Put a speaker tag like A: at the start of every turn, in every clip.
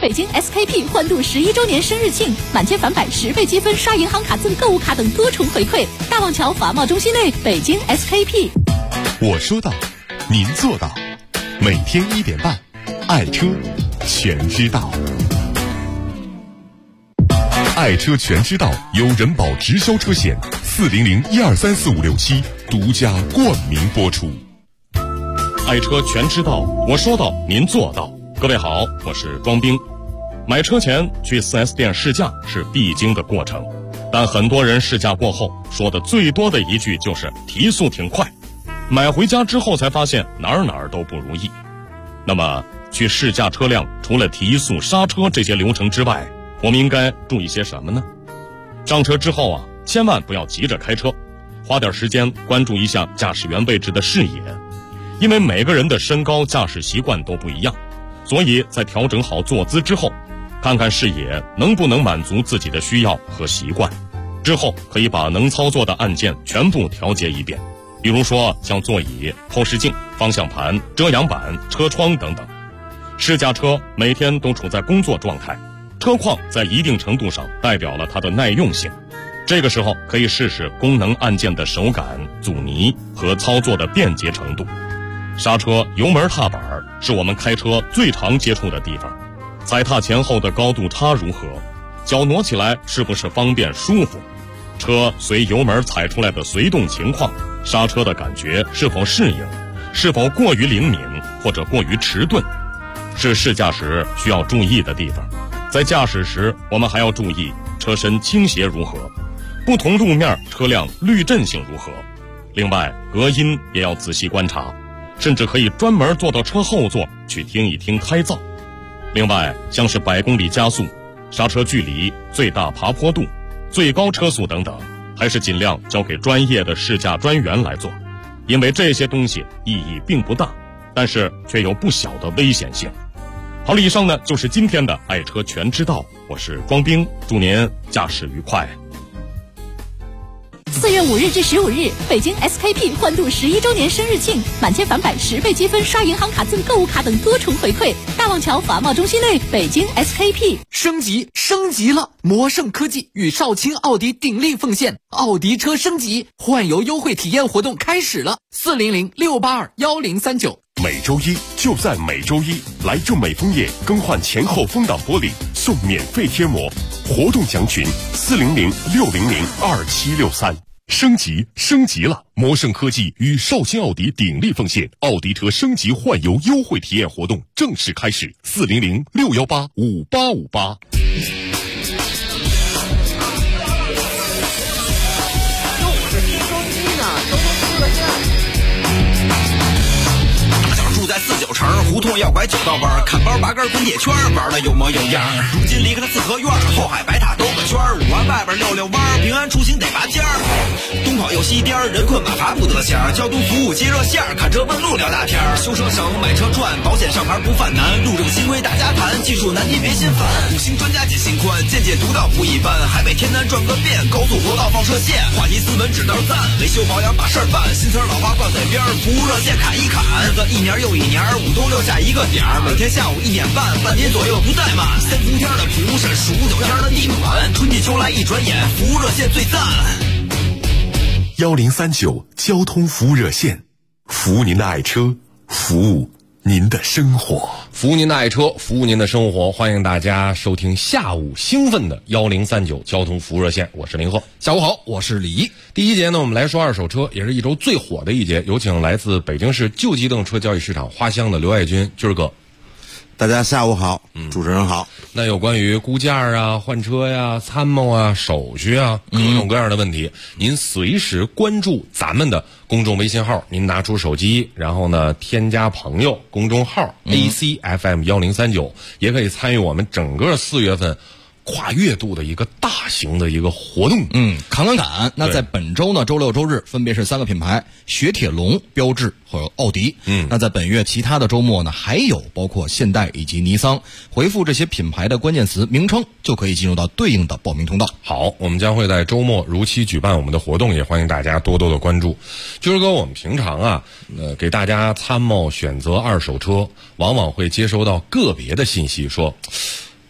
A: 北京 SKP 欢度11周年生日庆，满千返百10倍积分，刷银行卡赠购物卡等多重回馈。大望桥华贸中心内，北京 SKP。
B: 我说到，您做到。每天1点半，爱车全知道。爱车全知道由人保直销车险400-1234567独家冠名播出。
C: 爱车全知道，我说到，您做到。各位好，我是庄兵。买车前去 4S 店试驾是必经的过程，但很多人试驾过后说的最多的一句就是提速挺快，买回家之后才发现哪儿都不如意。那么去试驾车辆，除了提速、刹车这些流程之外，我们应该注意些什么呢？上车之后啊，千万不要急着开车，花点时间关注一下驾驶员位置的视野，因为每个人的身高、驾驶习惯都不一样，所以在调整好坐姿之后，看看视野能不能满足自己的需要和习惯，之后可以把能操作的按键全部调节一遍，比如说像座椅、后视镜、方向盘、遮阳板、车窗等等。试驾车每天都处在工作状态，车况在一定程度上代表了它的耐用性。这个时候可以试试功能按键的手感、阻尼和操作的便捷程度。刹车、油门踏板是我们开车最常接触的地方，踩踏前后的高度差如何？脚挪起来是不是方便舒服？车随油门踩出来的随动情况，刹车的感觉是否适应？是否过于灵敏或者过于迟钝？是试驾时需要注意的地方。在驾驶时，我们还要注意车身倾斜如何，不同路面车辆滤震性如何。另外，隔音也要仔细观察，甚至可以专门坐到车后座去听一听胎噪。另外，像是100公里加速、刹车距离、最大爬坡度、最高车速等等，还是尽量交给专业的试驾专员来做，因为这些东西意义并不大，但是却有不小的危险性。好了，以上呢就是今天的爱车全知道，我是庄兵，祝您驾驶愉快。
A: 4月5日至15日，北京 SKP 欢度11周年生日庆，满千返百10倍积分，刷银行卡赠购物卡等多重回馈。大望桥华贸中心内，北京 SKP。
D: 升级了！魔盛科技与少卿奥迪鼎力奉献，奥迪车升级换油优惠体验活动开始了，400-682-1039。
B: 每周一就在每周一，来正美枫叶更换前后风挡玻璃送免费贴膜，活动详询400-600-2763。升级了！魔盛科技与少卿奥迪鼎力奉献，奥迪车升级换油优惠体验活动正式开始，400-618-5858。
E: 在49城胡同要拐9道弯，看包8根滚铁圈，玩的有模有样。如今离开了四合院，后海白塔兜个圈，5环外边溜溜弯，平安出行得拔尖儿。东跑又西颠，人困马乏不得闲，交通服务接热线，看车问路聊大天。修车省，买车赚，保险上牌不犯难，路政新规大家谈，技术难题别心烦。5星专家解心宽，见解独到不一般。海北天南转个遍，高速国道放射线，话题斯文指道赞，维修保养把事儿办，新词老话挂嘴边，服务热线砍一砍，日子一年又一年，5都6下一个点儿，每天下午1点半，半年左右不怠慢。3伏天的普审，15九天的地暖，春季秋来一转眼，服务热线最赞。
B: 1039交通服务热线，服务您的爱车，服务您的生活，
F: 服务您的爱车，服务您的生活。欢迎大家收听下午兴奋的1039交通服务热线，我是林鹤。
D: 下午好，我是李毅。
F: 第一节呢，我们来说二手车，也是一周最火的一节，有请来自北京市旧机动车交易市场花乡的刘爱军军儿哥。
G: 大家下午好，主持人好。
F: 那有关于估价啊、换车呀、参谋啊、手续啊各种各样的问题，您随时关注咱们的公众微信号，您拿出手机，然后呢添加朋友公众号 ACFM1039，也可以参与我们整个4月份跨月度的一个大型的一个活动。
D: 砍。那在本周呢，周六周日分别是3个品牌：雪铁龙、标致和奥迪。那在本月其他的周末呢，还有包括现代以及尼桑。回复这些品牌的关键词名称，就可以进入到对应的报名通道。
F: 好，我们将会在周末如期举办我们的活动，也欢迎大家多多的关注。军儿哥，我们平常啊，给大家参谋选择二手车，往往会接收到个别的信息说，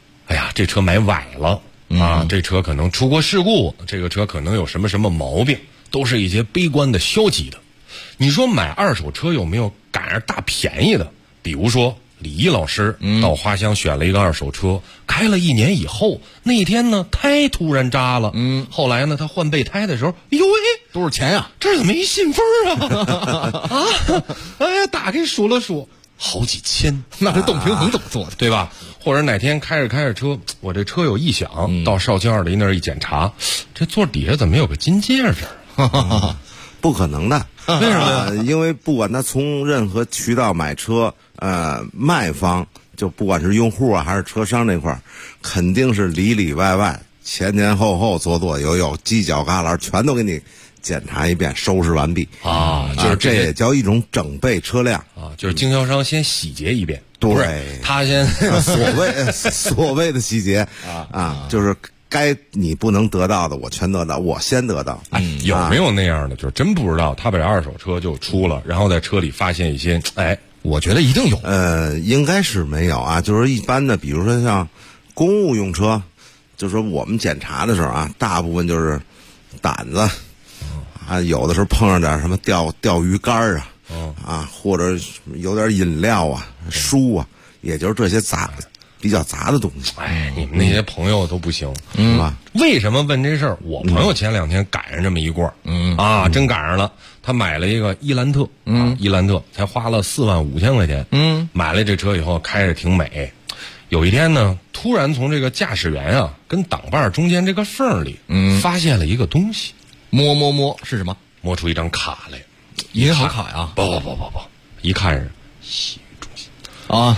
F: 这车买崴了啊，这车可能出过事故，这个车可能有什么什么毛病，都是一些悲观的、消极的。你说买二手车有没有赶上大便宜的？比如说李毅老师到花乡选了一个二手车，开了1年以后，那天呢胎突然扎了，后来呢他换备胎的时候，哎呦喂，
D: 多少钱呀？
F: 这怎么一信封啊？啊，哎呀，打开数了数，好几千，
D: 那这动平衡怎么做的？
F: 对吧？或者哪天开着车，我这车有异响，到绍兴201那儿一检查，这座底下怎么有个金戒指？
G: 不可能的。
F: 为什么呀？
G: 因为不管他从任何渠道买车，卖方就不管是用户啊还是车商这块儿，肯定是里里外外、前前后后、左左右右、犄角旮旯全都给你检查一遍，收拾完毕
F: 啊。就是
G: 这也叫一种整备车辆
F: 啊，就是经销商先洗劫一遍，
G: 对，
F: 他先
G: 所谓的洗劫就是该你不能得到的我全得到，我先得到。
F: 有没有那样的？就是真不知道，他把二手车就出了，然后在车里发现一些，
D: 我觉得一定有。
G: 应该是没有啊，就是一般的，比如说像公务用车，就是说我们检查的时候啊，大部分就是胆子有的时候碰上点什么钓鱼竿或者有点饮料啊、书啊，也就是这些比较杂的东西。
F: 你们那些朋友都不行，是吧？为什么问这事儿？我朋友前2天赶上这么一罐，真赶上了。他买了一个伊兰特，伊兰特才花了45000块钱，买了这车以后开着挺美。有一天呢，突然从这个驾驶员跟挡把中间这个缝里，发现了一个东西，
D: 摸是什么？
F: 摸出一张卡来，
D: 银行卡呀？
F: 不，一看是洗浴中心
D: 啊。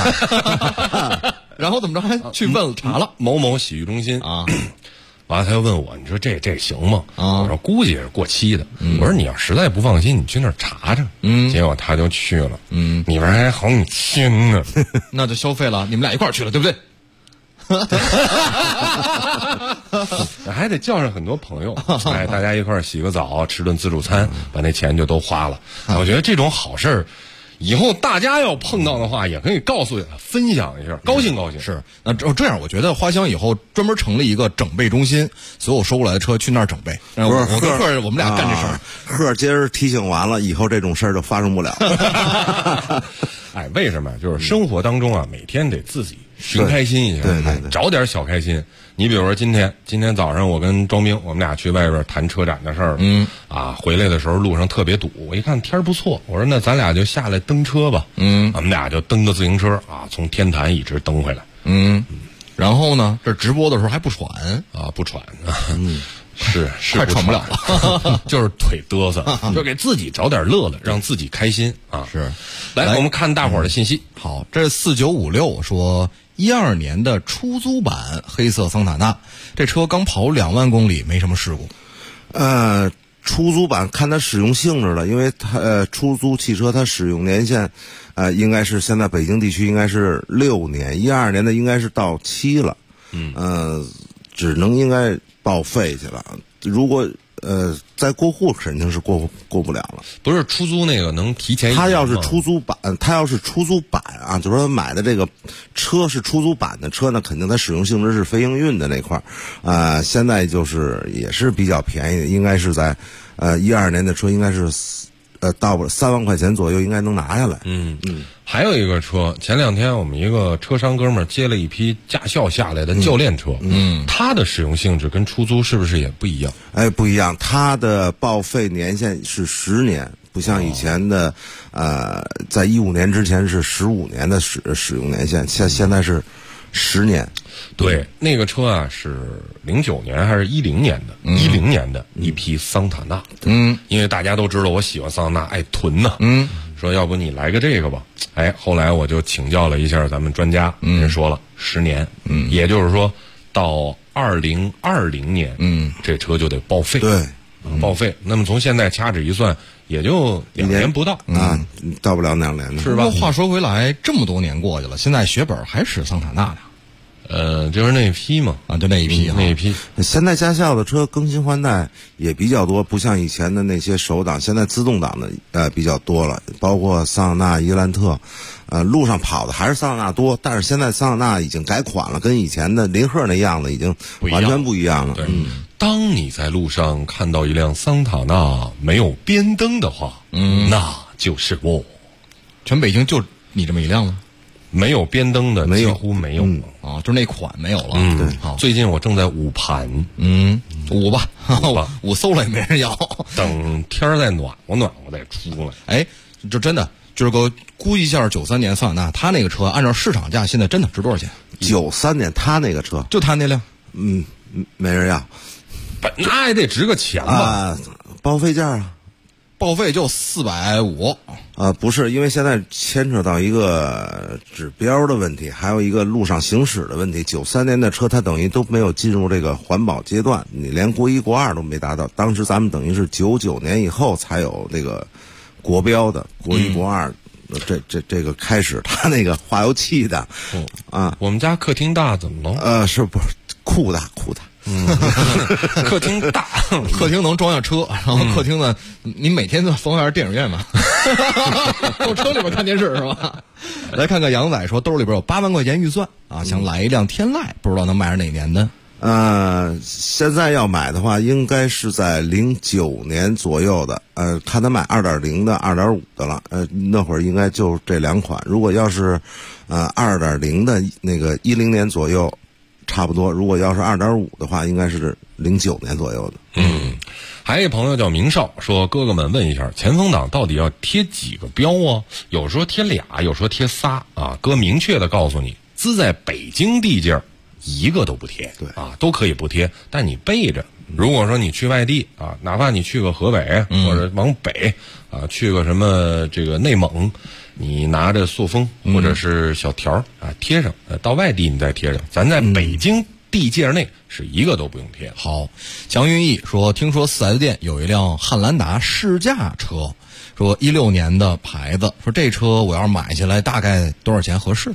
D: 然后怎么着？还去问查了
F: 某某洗浴中心啊。完了他又问我，你说这行吗？我说估计也是过期的。我说你要实在不放心，你去那儿查查。结果他就去了。你们还好，你亲呢，
D: 那就消费了，你们俩一块儿去了，对不对？
F: 还得叫上很多朋友，大家一块儿洗个澡，吃顿自助餐，把那钱就都花了。我觉得这种好事儿，以后大家要碰到的话，也可以告诉分享一下，高兴。
D: 是，那这样，我觉得花乡以后专门成立一个整备中心，所有收过来的车去那儿整备。我跟贺我们俩干这事儿。
G: 贺今儿提醒完了，以后这种事儿就发生不了。
F: 为什么？就是生活当中每天得自己寻开心一下，
G: 对，
F: 找点小开心。你比如说今天早上我跟庄兵，我们俩去外边谈车展的事儿了。回来的时候路上特别堵，我一看天不错，我说那咱俩就下来蹬车吧。我们俩就蹬个自行车从天坛一直蹬回来。
D: 然后呢，这直播的时候还不喘
F: 不喘是
D: 快喘不了了，
F: 就是腿嘚瑟，就给自己找点乐乐，让自己开心
D: 是，
F: 来，我们看大伙儿的信息。
D: 好，这4956说12年的出租版黑色桑塔纳，这车刚跑2万公里，没什么事故。
G: 出租版看它使用性质了，因为它出租汽车它使用年限，应该是现在北京地区应该是6年，12年的应该是到期了。只能应该报废去了。如果在过户肯定是过不了了。
F: 不是出租那个能提前？
G: 他要是出租版，就是说买的这个车是出租版的车呢，肯定它使用性质是非营运的那块儿。现在就是也是比较便宜的，应该是在12年的车应该是到3万块钱左右应该能拿下来。
F: 还有一个车，前2天我们一个车商哥们儿接了一批驾校下来的教练车，它的使用性质跟出租是不是也不一样？
G: 不一样，它的报废年限是10年，不像以前的在15年之前是15年的使用年限，现在是10年。
F: 对，那个车是09年还是10年的？10年的一批桑塔纳。因为大家都知道我喜欢桑塔纳，爱囤呢。说要不你来个这个吧。后来我就请教了一下咱们专家，人说了10年。也就是说到2020年，这车就得报废。
G: 对，
F: 报废。那么从现在掐指一算，也就2年不到
G: 到不了2年的，
D: 是吧？话说回来，这么多年过去了，现在血本还使桑塔纳呢。
F: 就是那一批嘛，
D: 啊，就那一批，
F: 那一批。
G: 现在驾校的车更新换代也比较多，不像以前的那些手挡，现在自动挡的比较多了，包括桑塔纳、伊兰特，路上跑的还是桑塔纳多，但是现在桑塔纳已经改款了，跟以前的林鹤那样子已经完全不一样了。
F: 对，当你在路上看到一辆桑塔纳没有边灯的话，那就是我。
D: 全北京就你这么一辆吗？
F: 没有边灯的几乎没有了
D: 啊，就是那款没有了。
G: 对，
D: 好，
F: 最近我正在捂盘，
D: 捂吧，捂馊了也没人要。
F: 等天儿再暖和暖和再出来。
D: 哎，这真的就是个估计一下，93年桑塔纳，他那个车按照市场价现在真的值多少钱
G: ？93年他那个车，
D: 就他那辆，
G: 没人要，
F: 那也得值个钱吧？
G: 报废价啊。
D: 报废就450，
G: 不是，因为现在牵扯到一个指标的问题，还有一个路上行驶的问题。93年的车，它等于都没有进入这个环保阶段，你连国1、国2都没达到。当时咱们等于是99年以后才有那个国标的国1、国2，这个开始，它那个化油器的，
F: 我们家客厅大怎么了？
G: 是不是酷大？
F: 客厅大，
D: 客厅能装下车，然后客厅呢，你每天都逢源电影院嘛，坐车里边看电视是吧？来看看杨仔说，兜里边有8万块钱预算啊，想买一辆天籁，不知道能买上哪年的。
G: 现在要买的话，应该是在09年左右的，看他买2.0的、2.5的了，那会儿应该就这2款。如果要是2.0的那个10年左右。差不多，如果要是2.5的话，应该是09年左右的。
F: 还有一朋友叫明少说，哥哥们问一下，前风挡到底要贴几个标啊？有时候贴俩，有时候贴仨啊。哥明确的告诉你，资在北京地界一个都不贴，
G: 对
F: 啊，都可以不贴，但你备着。如果说你去外地啊，哪怕你去个河北或者往北啊，去个什么这个内蒙。你拿着塑封或者是小条啊贴上，到外地你再贴上。咱在北京地界内是一个都不用贴。
D: 好，蒋云逸说，听说4S店有一辆汉兰达试驾车，说16年的牌子，说这车我要是买下来大概多少钱合适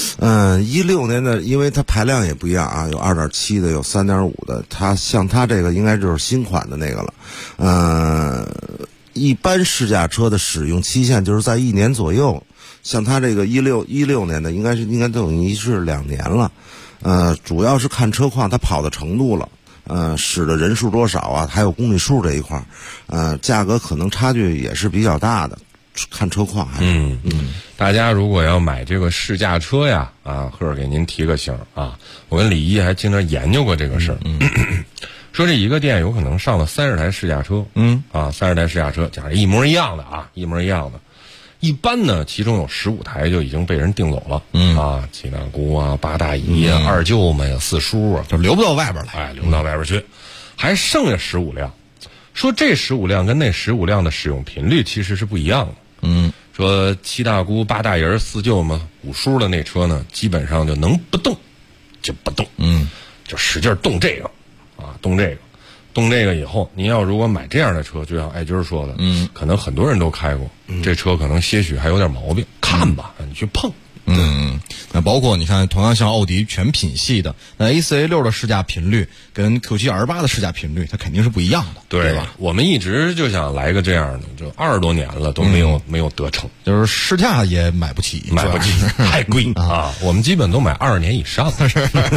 G: ？16年的，因为它排量也不一样啊，有2.7的，有3.5的。它像它这个应该就是新款的那个了。一般试驾车的使用期限就是在1年左右，像它这个16年的应该等于是2年了。主要是看车况，它跑的程度了，使的人数多少啊，还有公里数这一块，价格可能差距也是比较大的，看车况还是。
F: 大家如果要买这个试驾车呀，赫给您提个醒啊，我跟李一还经常研究过这个事儿。说这一个店有可能上了30台试驾车，30台试驾车，假如一模一样的啊，一模一样的，一般呢，其中有15台就已经被人订走了，七大姑啊、八大姨啊、二舅们呀、四叔啊，
D: 就留不到外边来，
F: 留不到外边去，还剩下15辆。说这15辆跟那15辆的使用频率其实是不一样的。说七大姑、八大姨、四舅们、五叔的那车呢，基本上就能不动就不动，就使劲动这个。动这个以后，您要如果买这样的车，就像艾军说的，可能很多人都开过，这车可能些许还有点毛病，看吧，你去碰。
D: 那包括你看，同样像奥迪全品系的，那 A4A6 的试驾频率跟 Q7R8 的试驾频率，它肯定是不一样的，对吧？
F: 我们一直就想来个这样的，就20多年了都没有得逞，
D: 就是试驾也买不起，
F: 太贵啊！我们基本都买20年以上的。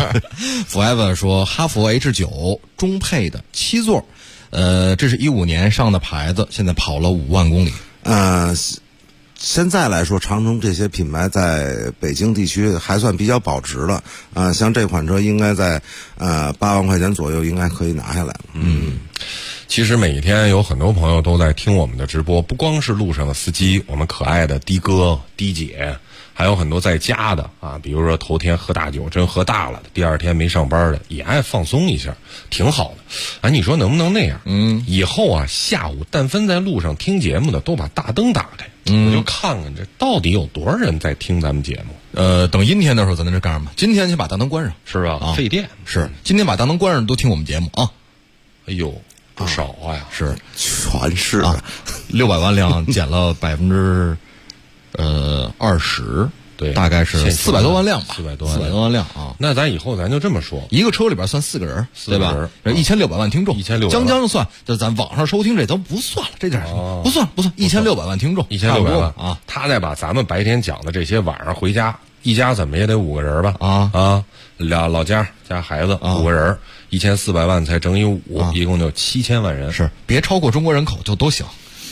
D: Forever 说，哈弗 H9 中配的7座，这是15年上的牌子，现在跑了5万公里。
G: 现在来说，长城这些品牌在北京地区还算比较保值了。像这款车应该在8万块钱左右，应该可以拿下来。
F: 其实每一天有很多朋友都在听我们的直播，不光是路上的司机，我们可爱的的哥、的姐，还有很多在家的啊，比如说头天喝大酒真喝大了的，第2天没上班的，也爱放松一下，挺好的。你说能不能那样？以后啊，下午但凡在路上听节目的，都把大灯打开，我就看看这到底有多少人在听咱们节目。
D: 等阴天的时候咱在这干什么？今天先把大灯关上，
F: 是吧？费电
D: 是。今天把大灯关上，都听我们节目啊。
F: 哎呦，不少呀，
D: 是，
G: 全是
D: 600万辆减了20%，
F: 对，
D: 大概是400多万辆吧
F: ，400
D: 多万辆啊。
F: 那咱以后咱就这么说，
D: 一个车里边算4个人，对吧？1600万听众，1600将算，这咱网上收听这都不算了，这点不算，1600万听众
F: ，1600万啊。他再把咱们白天讲的这些，晚上回家一家怎么也得5个人吧？俩老家加孩子5个人，1400万才乘以5，一共就7000万人。
D: 是，别超过中国人口就都行。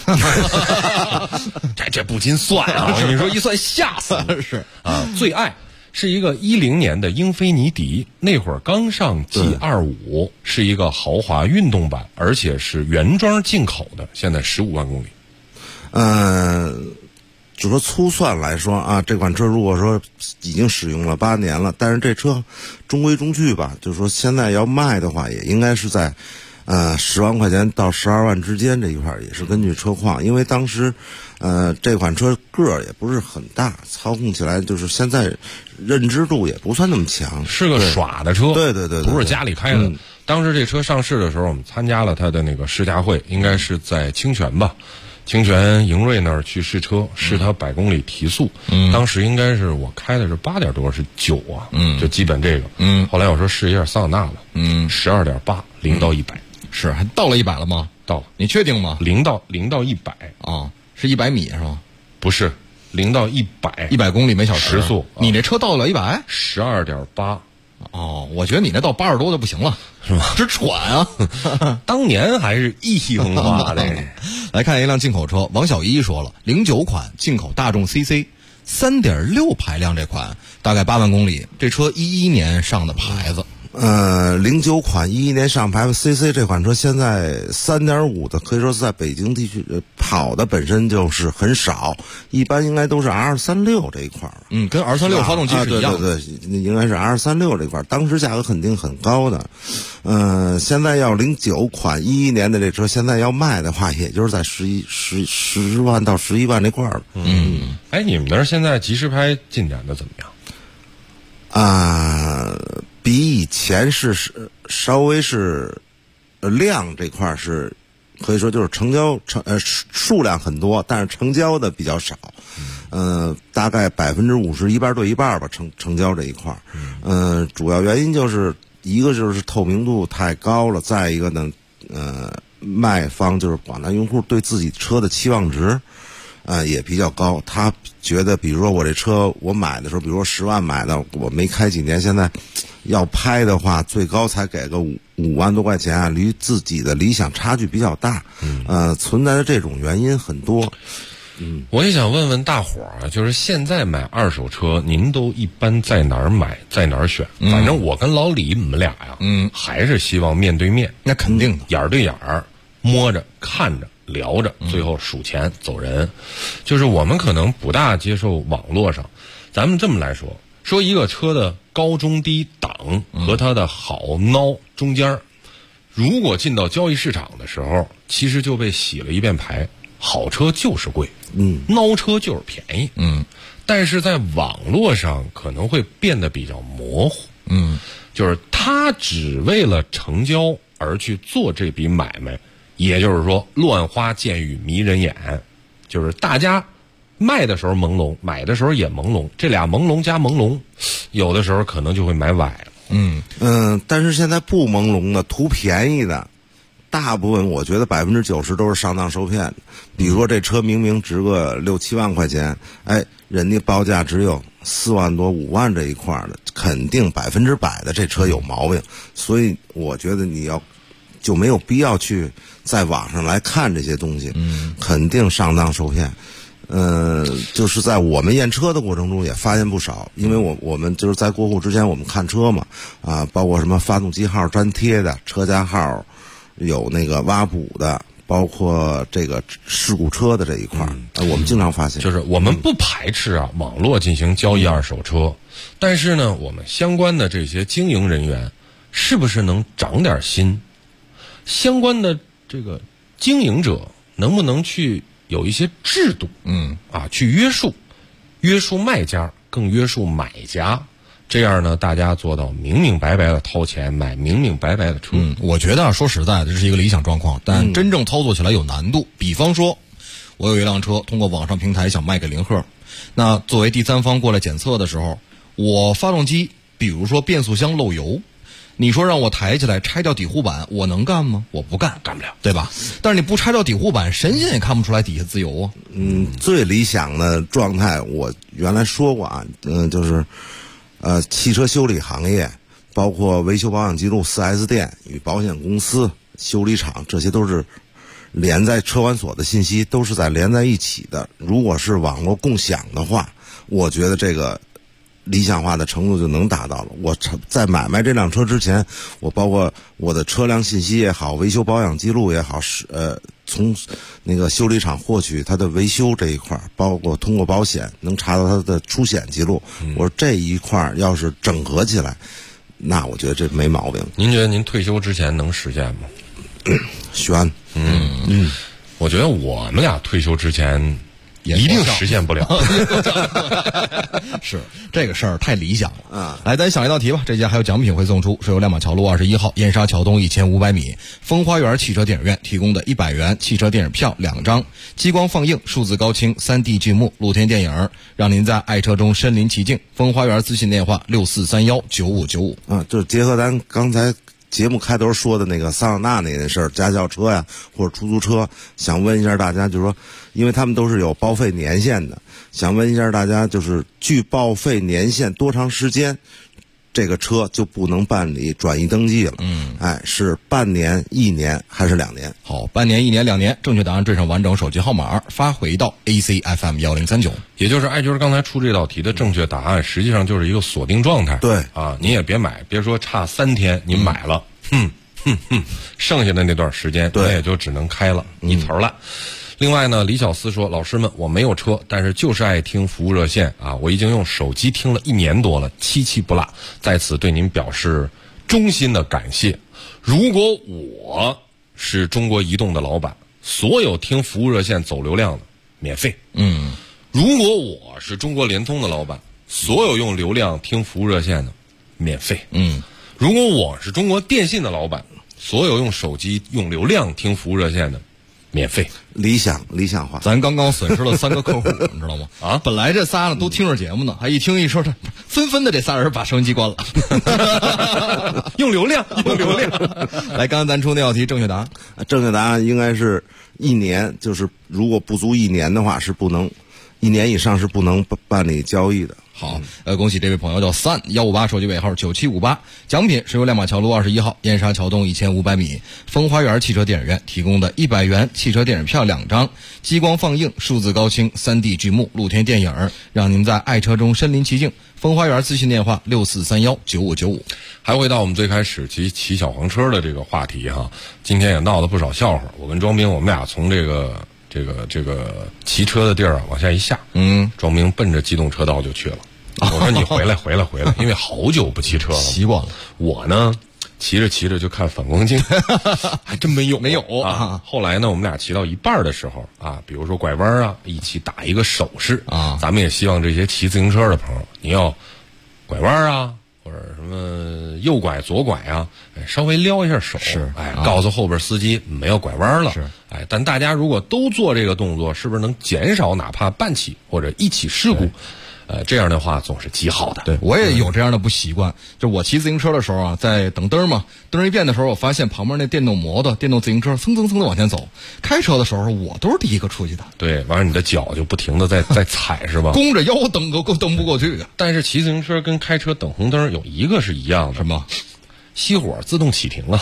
F: 这不禁算啊！我跟你说，一算吓死了。
D: 是
F: 啊，最爱是一个10年的英菲尼迪，那会儿刚上 G25，是一个豪华运动版，而且是原装进口的，现在15万公里。
G: 就说粗算来说啊，这款车如果说已经使用了8年了，但是这车中规中矩吧，就是说现在要卖的话，也应该是在10万块钱到12万之间这一块，也是根据车况，因为当时这款车个儿也不是很大，操控起来就是现在认知度也不算那么强，
F: 是个耍的车，
G: 对，
F: 不是家里开的。当时这车上市的时候，我们参加了它的那个试驾会，应该是在清泉吧。清泉迎瑞那儿去试车，试它100公里提速，当时应该是我开的是8点多，是9啊，就基本这个，后来我说试一下桑塔纳了，12.8，0到100，
D: 是还到了100了吗？
F: 到了，
D: 你确定吗
F: ？0到100
D: 啊，是100米是吗？
F: 不是，0到100
D: 公里每小时
F: 时速，
D: 你这车到了
F: 100，12.8。
D: 哦，我觉得你那到80多就不行了，是吧？直喘啊！
F: 当年还是意气风发的。
D: 来看一辆进口车，王小一说了，09款进口大众 CC， 3.6排量这款，大概8万公里，这车11年上的牌子。
G: 09款11年上牌 CC 这款车现在3.5的，可以说是在北京地区跑的本身就是很少，一般应该都是 R36 这一块儿。
D: 跟 R36 发动机是一样
G: 的。对，应该是 R36 这块儿，当时价格肯定很高的。现在要09款11年的这车，现在要卖的话，也就是在10万到11万这块儿。
F: 哎，你们那儿现在即时拍进展的怎么样？
G: 比以前是稍微是量这块是可以说就是数量很多，但是成交的比较少。大概50%一半对一半吧，成交这一块。主要原因就是一个就是透明度太高了，再一个呢，卖方就是广大用户对自己车的期望值也比较高，他觉得比如说我这车我买的时候，比如说10万买的，我没开几年，现在要拍的话最高才给个5万多块钱，离自己的理想差距比较大。存在的这种原因很多。
F: 我也想问问大伙儿啊，就是现在买二手车，您都一般在哪儿买，在哪儿选？反正我跟老李，你们俩呀，还是希望面对面，
D: 那肯定的，
F: 眼儿对眼儿，摸着看着聊着，最后数钱走人。就是我们可能不大接受网络上，咱们这么来说一个车的高中低档和它的好孬中间，如果进到交易市场的时候，其实就被洗了一遍牌。好车就是贵，孬车就是便宜，但是在网络上可能会变得比较模糊，就是他只为了成交而去做这笔买卖，也就是说乱花渐欲迷人眼，就是大家卖的时候朦胧，买的时候也朦胧，这俩朦胧加朦胧，有的时候可能就会买崴了。
G: 但是现在不朦胧的图便宜的。大部分我觉得90%都是上当受骗的。比如说这车明明值个6、7万块钱，人家报价只有4万多、5万这一块的，肯定100%的这车有毛病。所以我觉得你就没有必要去在网上来看这些东西，肯定上当受骗。就是在我们验车的过程中也发现不少，因为我们就是在过户之前我们看车嘛，包括什么发动机号粘贴的、车架号。有那个挖补的，包括这个事故车的这一块，我们经常发现，
F: 就是我们不排斥网络进行交易二手车，但是呢，我们相关的这些经营人员是不是能长点心？相关的这个经营者能不能去有一些制度，去约束卖家，更约束买家？这样呢，大家做到明明白白的掏钱买明明白白的车。
D: 我觉得说实在的，这是一个理想状况，但真正操作起来有难度。比方说， 我有一辆车通过网上平台想卖给林鹤，那作为第三方过来检测的时候，我发动机比如说变速箱漏油，你说让我抬起来拆掉底护板，我能干吗？我不干，干不了，对吧？但是你不拆掉底护板，神仙也看不出来底下自由啊。
G: 最理想的状态，我原来说过啊，就是汽车修理行业，包括维修保养记录、4S 店与保险公司、修理厂，这些都是连在车管所的信息，都是在连在一起的。如果是网络共享的话，我觉得这个理想化的程度就能达到了。我在买卖这辆车之前，我包括我的车辆信息也好，维修保养记录也好，从那个修理厂获取它的维修这一块，包括通过保险能查到它的出险记录。我说这一块要是整合起来，那我觉得这没毛病。
F: 您觉得您退休之前能实现吗？
G: 悬。
F: 我觉得我们俩退休之前一定实现不了。
D: 是这个事儿太理想了啊！来，咱想一道题吧。这节还有奖品会送出，是由亮马桥路21号燕莎桥东1500米风花园汽车电影院提供的100元汽车电影票2张，激光放映、数字高清、3D 剧目、露天电影，让您在爱车中身临其境。风花园资讯电话64319595
G: 啊，就是结合咱刚才节目开头说的那个桑塔纳那件事儿，家轿车呀或者出租车，想问一下大家，就是说，因为他们都是有报废年限的，想问一下大家，就是距报废年限多长时间，这个车就不能办理转移登记了？是半年、1年还是2年？
D: 好，半年、1年、2年，正确答案缀上完整手机号码，发回到 ACFM 1039。
F: 也就是艾军刚才出这道题的正确答案，实际上就是一个锁定状态。
G: 对
F: 啊，您也别买，别说差3天您买了，剩下的那段时间，您也就只能开了一词了。另外呢，李小思说，老师们，我没有车，但是就是爱听服务热线啊，我已经用手机听了1年多了，七七不落，在此对您表示衷心的感谢。如果我是中国移动的老板，所有听服务热线走流量的免费。如果我是中国联通的老板，所有用流量听服务热线的免费。如果我是中国电信的老板，所有用手机用流量听服务热线的免费。
G: 理想化。
D: 咱刚刚损失了3个客户，你知道吗？啊，本来这仨呢都听着节目呢，还一听一说，纷纷的这仨人把收音机关了。
F: 用流量。
D: 来，刚刚咱出那道题正确答案，
G: 正确答案应该是1年，就是如果不足1年的话，是不能1年以上是不能办理交易的。
D: 好，恭喜这位朋友叫3-158，手机尾号9758，奖品是由亮马桥路21号燕莎桥东1500米风花园汽车电影院提供的100元汽车电影票2张，激光放映、数字高清、3D 剧目、露天电影，让您在爱车中身临其境。风花园资讯电话64319595。
F: 还回到我们最开始骑小黄车的这个话题哈，今天也闹了不少笑话。我跟庄兵，我们俩从这个骑车的地儿往下一下，庄兵奔着机动车道就去了。我说你回来，因为好久不骑车了，
D: 习惯了。
F: 我呢，骑着就看反光镜，还真没有
D: 啊。
F: 后来呢，我们俩骑到一半的时候啊，比如说拐弯啊，一起打一个手势
D: 啊。
F: 咱们也希望这些骑自行车的朋友，你要拐弯啊，或者什么右拐左拐啊，稍微撩一下手，
D: 是，
F: 告诉后边司机没有拐弯了，
D: 是，
F: 但大家如果都做这个动作，是不是能减少哪怕半起或者一起事故？这样的话总是极好的。
D: 对，我也有这样的不习惯，就我骑自行车的时候啊，在等灯嘛，灯一变的时候，我发现旁边那电动摩托、电动自行车蹭蹭蹭的往前走。开车的时候，我都是第一个出去的。
F: 对，完了你的脚就不停的在踩是吧？
D: 弓着腰蹬不过去啊。
F: 但是骑自行车跟开车等红灯有一个是一样的，
D: 什么？
F: 熄火自动启停了。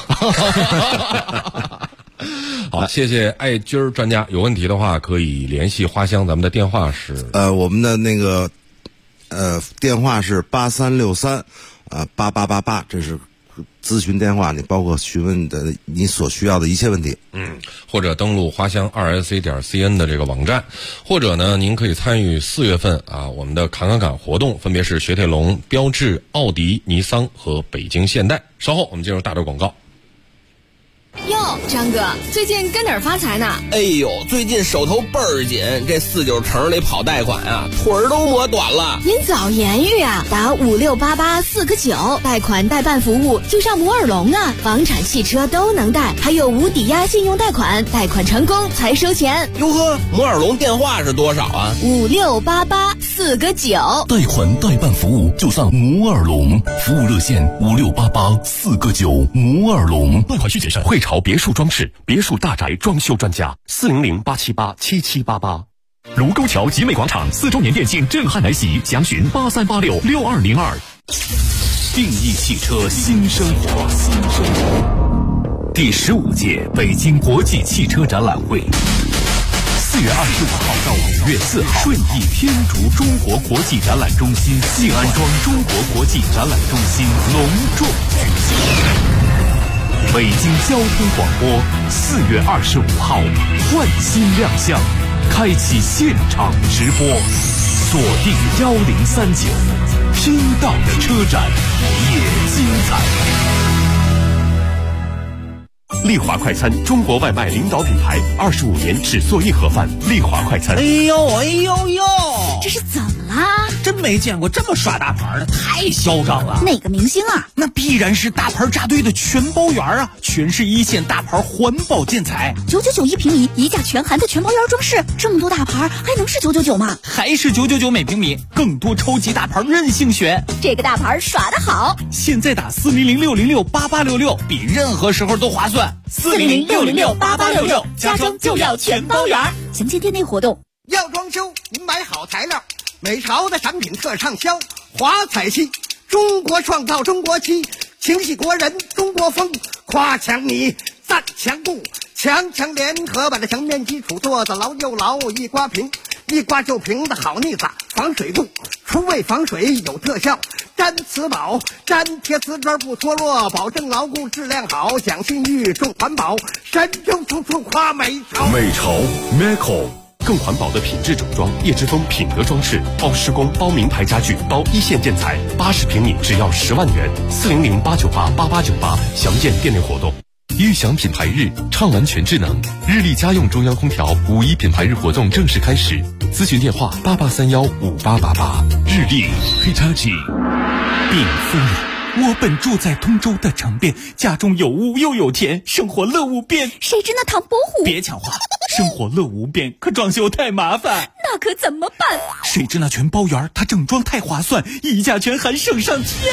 F: 好，谢谢艾军专家。有问题的话可以联系花香，咱们的电话是
G: 我们的那个电话是83638888，这是咨询电话，你包括询问的你所需要的一切问题。
F: 或者登录花香2SC.cn 的这个网站，或者呢，您可以参与4月份啊我们的侃活动，分别是雪铁龙、标致、奥迪、尼桑和北京现代。稍后我们进入大洲广告。
H: 哟，张哥，最近跟哪儿发财呢？
I: 哎呦，最近手头倍儿紧，这49城里跑贷款啊，腿儿都磨短了。
H: 您早言语啊，打5688 49，贷款代办服务就上摩尔龙啊，房产、汽车都能贷，还有无抵押信用贷款，贷款成功才收钱。
I: 哟呵，摩尔龙电话是多少啊
H: ？5688 49，
J: 贷款代办服务就上摩尔龙，服务热线5688 49，摩尔龙。
B: 贷款需谨慎。汇潮别墅装饰，别墅大宅装修专家，400-878-7788。卢沟桥集美广场4周年店庆震撼来袭，详询83866202。
J: 定义汽车新生活，第15届北京国际汽车展览会，4月25号到5月4号，顺义天竺中国国际展览中心静安庄中国国际展览中心隆重举行。北京交通广播4月25号换新亮相，开启现场直播，锁定1039，听到的车展也精彩。
B: 丽华快餐，中国外卖领导品牌，25年只做一盒饭。丽华快餐。
K: 哎呦，
A: 这是怎么啦？
K: 真没见过这么耍大牌的，太嚣张了。
A: 哪个明星啊？
K: 那必然是大牌扎堆的全包园啊，全是一线大牌环保建材
A: ，999一平米，一价全含的全包园装饰，这么多大牌还能是999吗？
K: 还是999每平米，更多超级大牌任性选。
A: 这个大牌耍得好，
K: 现在打400-606-8866，比任何时候都划算。
A: 400-606-8866，家装就要全包园。详见店内活动。
L: 要装修，您买好材料，美潮的产品特畅销。华彩漆，中国创造中国漆，情系国人中国风。夸墙泥，赞墙布，墙联合把这墙面基础做得牢又牢，一刮平，一刮就平的好腻子，防水布，除味防水有特效。粘瓷宝，粘贴瓷砖不脱落，保证牢固质量好，讲信誉重环保，神州处处夸美潮。
B: 美潮 Meco。更环保的品质整装，叶之峰品德装饰，包施工、包名牌家具、包一线建材，80平米只要10万元，400-898-8898，详见店内活动。悦享品牌日，畅玩全智能，日立家用中央空调5·1品牌日活动正式开始，咨询电话88315888。日立 Hitachi。
K: 禀夫人，我本住在通州的城边，家中有屋又有田，生活乐无边。
A: 谁知那唐伯虎？
K: 别抢话，生活乐无边，可装修太麻烦。
A: 那可怎么办？
K: 谁知那全包园，它整装太划算，一价全含省上天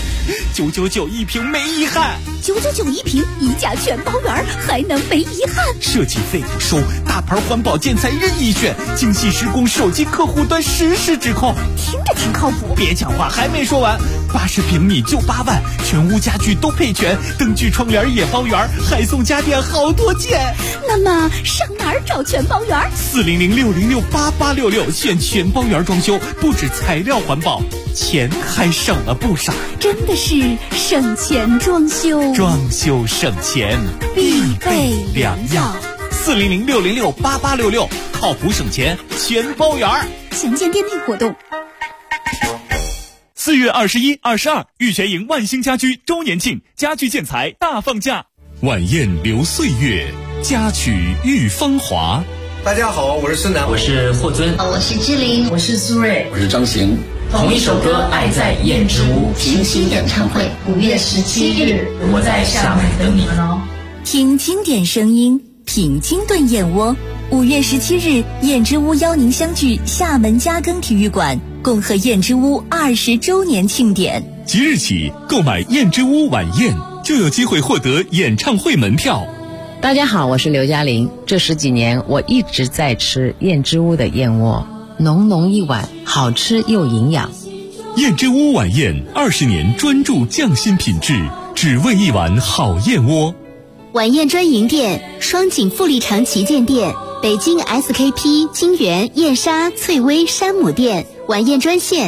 K: ，999一平没遗憾。
A: 999一平，一价全包园，还能没遗憾？
K: 设计费不收，大牌环保建材任意选，精细施工，手机客户端实时指控，
A: 听着挺靠谱。
K: 别抢话，还没说完，80平米就8万，全屋家具都配全，灯具窗帘也包圆，还送家电好多件。
A: 那么上哪儿找全包园
K: ？400-606-8866，选全包园装修，不止材料环保，钱还省了不少。
A: 真的是省钱装修，
K: 装修省钱
A: 必备良药。
K: 400-606-8866，靠谱省钱全包园。
A: 详见店内活动。
M: 4月21、22，玉泉营万兴家居周年庆，家具建材大放价。
J: 晚宴留岁月，佳曲遇芳华。
N: 大家好，我是孙楠，
O: 我是霍尊，
P: 我是志玲，
Q: 我是苏芮，
R: 我是张行。
O: 同一首歌，爱在燕之屋
P: 平息演唱会，5月17日，
O: 我在厦门等你们哦。
A: 听经典声音，品清炖燕窝。5月17日，燕之屋邀您相聚厦门嘉庚体育馆，共贺燕之屋20周年庆典。
J: 即日起购买燕之屋晚宴，就有机会获得演唱会门票。
S: 大家好，我是刘嘉玲。这10几年，我一直在吃燕之屋的燕窝，浓浓一碗，好吃又营养。
J: 燕之屋晚宴20年专注匠心品质，只为一碗好燕窝。
T: 晚宴专营店：双井富力城旗舰店、北京 SKP 金源燕莎翠微山姆店。晚宴专线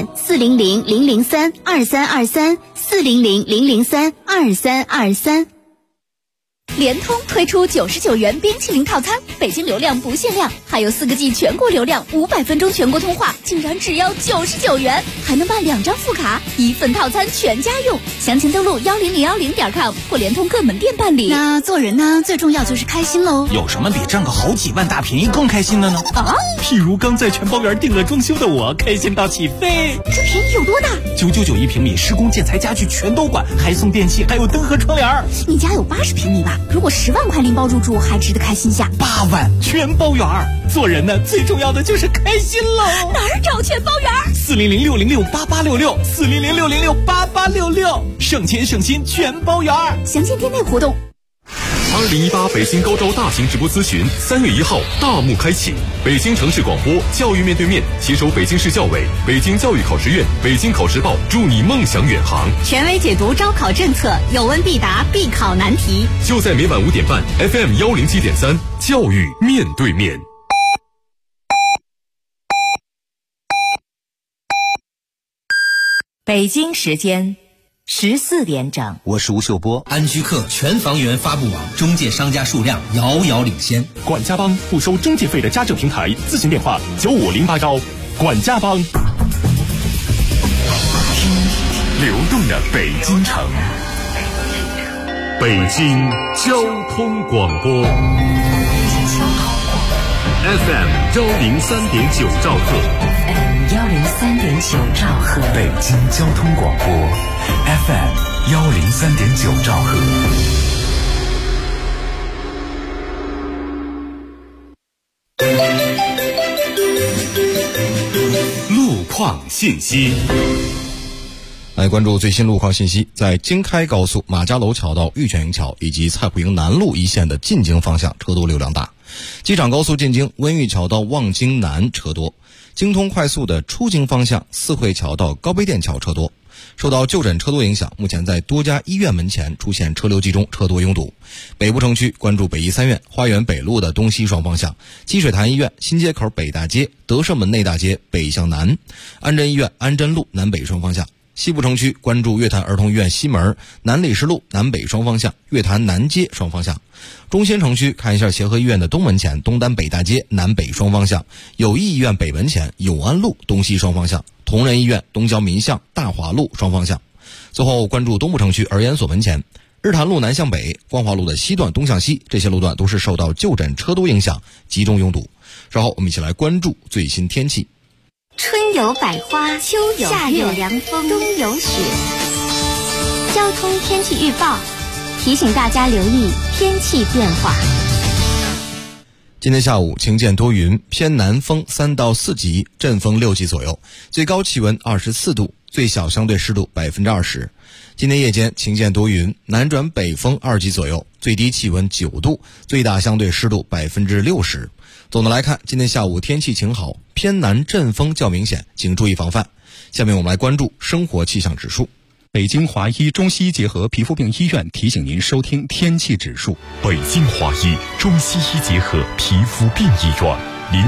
T: 400-003-2323，400-003-2323。
A: 联通推出99元冰淇淋套餐，北京流量不限量，还有4个G 全国流量，500分钟全国通话，竟然只要99元，还能办2张副卡，1份套餐全家用。详情登录10010.com或联通各门店办理。
H: 那做人呢，最重要就是开心喽。
K: 有什么比挣个好几万大便宜更开心的呢？
H: 啊，
K: 譬如刚在全包园订了装修的我，开心到起飞。
H: 这便宜有多大
K: ？999一平米，施工建材家具全都管，还送电器，还有灯和窗帘。
H: 你家有80平米吧？如果10万块拎包入住，还值得开心下。
K: 8万全包园，做人呢最重要的就是开心喽。
H: 哪儿找全包园
K: ？400-606-8866，400-606-8866，省钱省心全包园。
H: 详见店内活动。
B: 2018北京高招大型直播咨询3月1号大幕开启，北京城市广播教育面对面携手北京市教委、北京教育考试院、北京考试报，助你梦想远航。
H: 权威解读招考政策，有问必答，必考难题。
B: 就在每晚5点半 FM 107.3，教育面对面。
A: 北京时间14点整，
Q: 我是吴秀波。安居客全房源发布网，中介商家数量遥遥领先。
B: 管家帮不收中介费的家政平台，咨询电话9508管家帮。流动的北京城，北京交通广播 FM 103.9兆赫
A: ，103.9兆赫，
J: 北京交通广播 FM 103.9兆赫。
B: 路况信息。
D: 来关注最新路况信息，在京开高速马家楼桥到玉泉营桥以及蔡浦营南路一线的进京方向车多流量大，机场高速进京温榆桥到望京南车多，京通快速的出京方向四惠桥到高碑店桥车多。受到就诊车多影响，目前在多家医院门前出现车流集中，车多拥堵。北部城区关注北医三院花园北路的东西双方向，积水潭医院新街口北大街、德胜门内大街北向南，安贞医院安贞路南北双方向。西部城区关注粤潭儿童医院西门、南礼士路南北双方向、粤潭南街双方向。中心城区看一下协和医院的东门前东单北大街南北双方向，友谊医院北门前永安路东西双方向，同仁医院东郊民巷大华路双方向。最后关注东部城区儿研所门前日坛路南向北、光华路的西段东向西，这些路段都是受到就诊车多影响，集中拥堵。稍后我们一起来关注最新天气。
T: 春有百花，秋有夏有凉风，冬有雪。交通天气预报提醒大家留意天气变化。
D: 今天下午晴间多云，偏南风3到4级，阵风6级左右，最高气温24度，最小相对湿度20%。今天夜间晴间多云，南转北风2级左右，最低气温9度，最大相对湿度60%。总的来看，今天下午天气晴好，偏南阵风较明显，请注意防范。下面我们来关注生活气象指数。
R: 北京华医中西医结合皮肤病医院提醒您收听天气指数。
B: 北京华医中西医结合皮肤病医院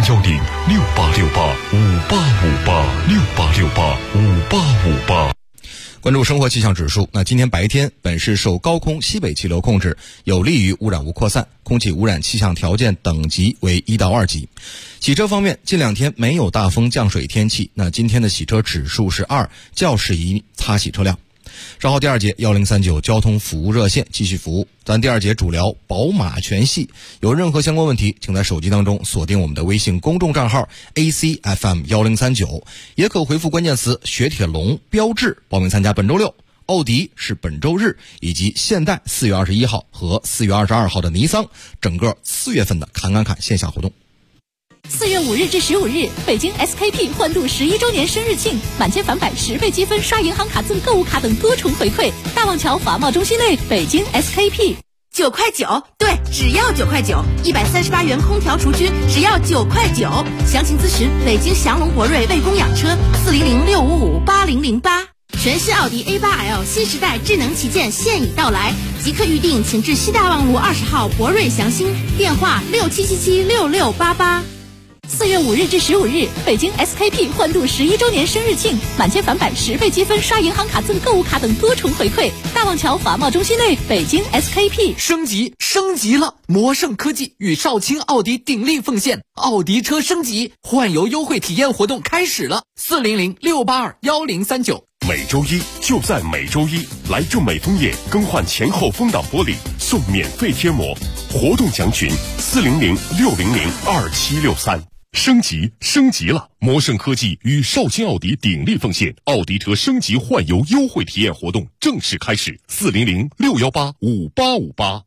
B: ，010-6868-5858，6868-5858。
D: 关注生活气象指数。那今天白天，本市受高空西北气流控制，有利于污染物扩散，空气污染气象条件等级为1到2级。洗车方面，近2天没有大风降水天气，那今天的洗车指数是2，较适宜擦洗车辆。稍后第2节1039交通服务热线继续服务，咱第2节主聊宝马全系。有任何相关问题，请在手机当中锁定我们的微信公众账号 ACFM1039，也可回复关键词雪铁龙标致报名参加本周6，奥迪是本周日，以及现代4月21号和4月22号的尼桑，整个4月份的侃线下活动。
A: 4月5日至15日，北京 SKP 欢度11周年生日庆，满千返百10倍积分，刷银行卡赠购物卡等多重回馈。大望桥华贸中心内，北京 SKP。
H: 9块9，对，只要9块9，138元空调除菌，只要9块9。详情咨询北京祥龙博瑞为供养车400-655-8008。全新奥迪 A8L 新时代智能旗舰现已到来，即刻预定，请至西大望路20号博瑞祥兴，电话67776688。
A: 4月5日至15日，北京 SKP 欢度11周年生日庆，满千返百10倍积分，刷银行卡赠购物卡等多重回馈。大望创桥法贸中心内北京 SKP。
K: 升级了！魔盛科技与少卿奥迪鼎力奉献奥迪车升级换油优惠体验活动开始了，400-682-1039。
B: 每周一就在每周一，来正美枫叶更换前后风挡玻璃送免费贴膜，活动详询400-600-2763。升级了！魔盛科技与少卿奥迪鼎力奉献奥迪车升级换油优惠体验活动正式开始，400-618-5858。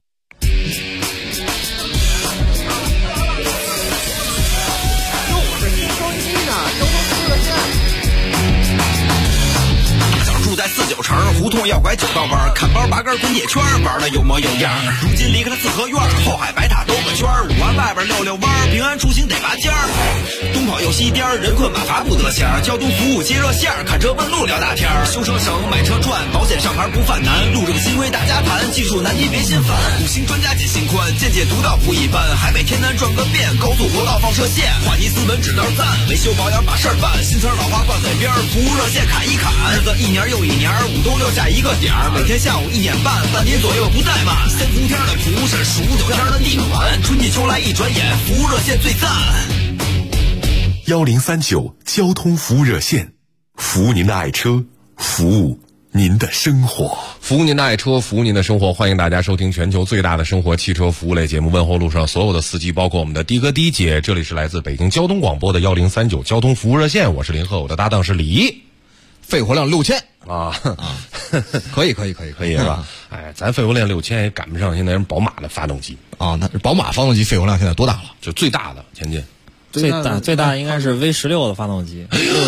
E: 住在49城，胡同要拐9道弯，看包拔根滚铁圈，玩的有模有样。如今离开了四合院，后海白塔兜个圈，5环外边溜溜弯，平安出行得拔尖儿。东跑又西颠，人困马乏不得闲，交通服务接热线，看车问路聊大天，修车省买车赚，保险上牌不犯难，路这个新规大家谈，技术难题别心烦，5星专家解心宽，见解独到不一般，海北天南转个遍，高速国道放射线，话题斯文指道赞，维修保养把事儿办，新词老话挂嘴边，服务热线砍一砍，日子一年又一年，5冬6夏一个点儿，每天下午1点半，半年左右不怠慢，3伏天的蒲是数9天的逆转，春季秋来一转眼，服务热线最赞。
B: 1039交通服务热线，服务您的爱车，服务您的生活，
F: 服务您的爱车，服务您的生活。欢迎大家收听全球最大的生活汽车服务类节目，问候路上所有的司机，包括我们的的哥的姐。这里是来自北京交通广播的1039交通服务热线，我是林鹤，我的搭档是李，
D: 肺活量6000
F: 啊，
D: 可以
F: 是吧？哎，咱肺活量6000也赶不上现在人宝马的发动机
D: 啊。那宝马发动机肺活量现在多大了？
F: 就最大的前进。
U: 最大应该是 V16 的发动机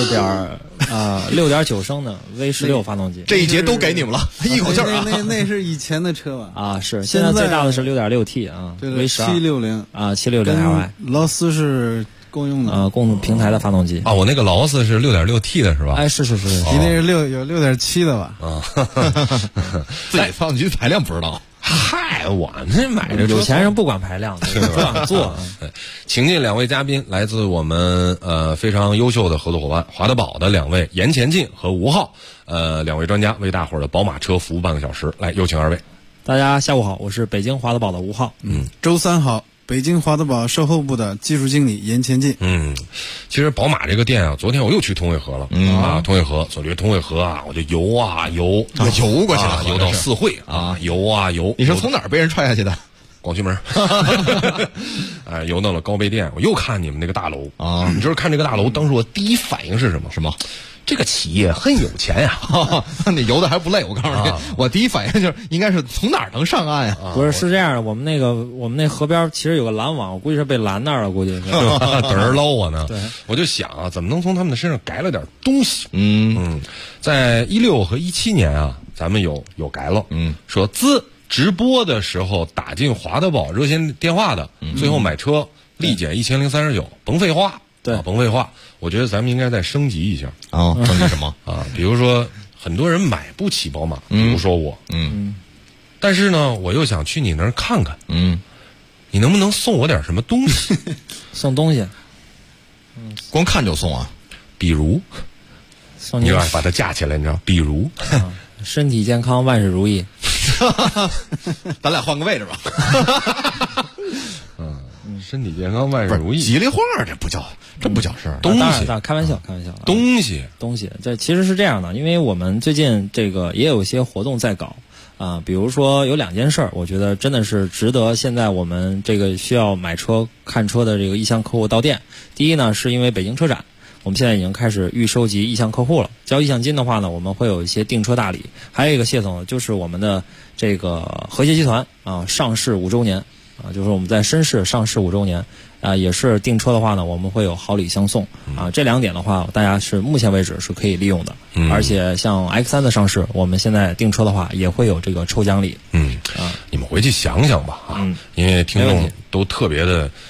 U: ，6.9升的 V16 发动机。
D: 这一节都给你们了，一口气儿啊！
V: 那是以前的车吧？
U: 啊，是现在最大的是 6.6T 啊 ，V12 啊760Li，
V: 劳斯是共用的
U: 共平台的发动机
F: 啊。我那个劳斯是 6.6T 的是吧？
U: 哎，是，
V: 你那是有6.7的吧？
F: 啊，
D: 自己发动机排量不知道。
F: 嗨，我这买这
U: 有钱人不管排量，不管做。
F: 请进2位嘉宾，来自我们非常优秀的合作伙伴华德宝的2位严前进和吴浩，2位专家为大伙儿的宝马车服务半个小时。来，有请2位。
U: 大家下午好，我是北京华德宝的吴浩。
V: 周三好。北京华德宝售后部的技术经理严前进。
F: 其实宝马这个店啊，昨天我又去通惠河了通惠河，所以通惠河啊，我就游过去了，游到四惠啊，游。
D: 你是从哪儿被人踹下去的？
F: 广渠门。哎，游到了高碑店，我又看你们那个大楼啊。你知道看这个大楼，当时我第一反应是什么？这个企业很有钱呀，
D: 你游的还不累。我告诉你，我第一反应就是应该是从哪儿能上岸呀？
U: 不是，是这样的，我们那河边其实有个拦网，我估计是被拦那儿了，估计是
F: 等人捞我呢。
U: 对，
F: 我就想啊，怎么能从他们的身上改了点东西？在16和17年啊，咱们有改了。说自直播的时候打进华德宝热线电话的，最后买车立减1039，甭废话。
U: 对，
F: 甭废话，我觉得咱们应该再升级一下
D: 啊！升级什么
F: 啊？比如说，很多人买不起宝马，比如说我，但是呢，我又想去你那儿看看，你能不能送我点什么东西？
U: 送东西，
D: 光看就送啊？
F: 比如，
U: 送
F: 你要把它架起来，你知道？比如，
U: 身体健康，万事如意。
D: 咱俩换个位置吧。
F: 身体健康，万事如意，
D: 吉利话这不叫事儿。
U: 东西，开玩笑。
F: 东西，
U: 这其实是这样的，因为我们最近这个也有一些活动在搞啊，比如说有2件事儿，我觉得真的是值得现在我们这个需要买车看车的这个意向客户到店。第一呢，是因为北京车展，我们现在已经开始预收集意向客户了。交意向金的话呢，我们会有一些订车大礼。还有一个谢总就是我们的这个和谐集团啊上市5周年。就是我们在深市上市5周年，也是订车的话呢，我们会有好礼相送啊。这2点的话，大家是目前为止是可以利用的。而且像 X3 的上市，我们现在订车的话也会有这个抽奖礼。
F: 你们回去想想吧因为听众都特别的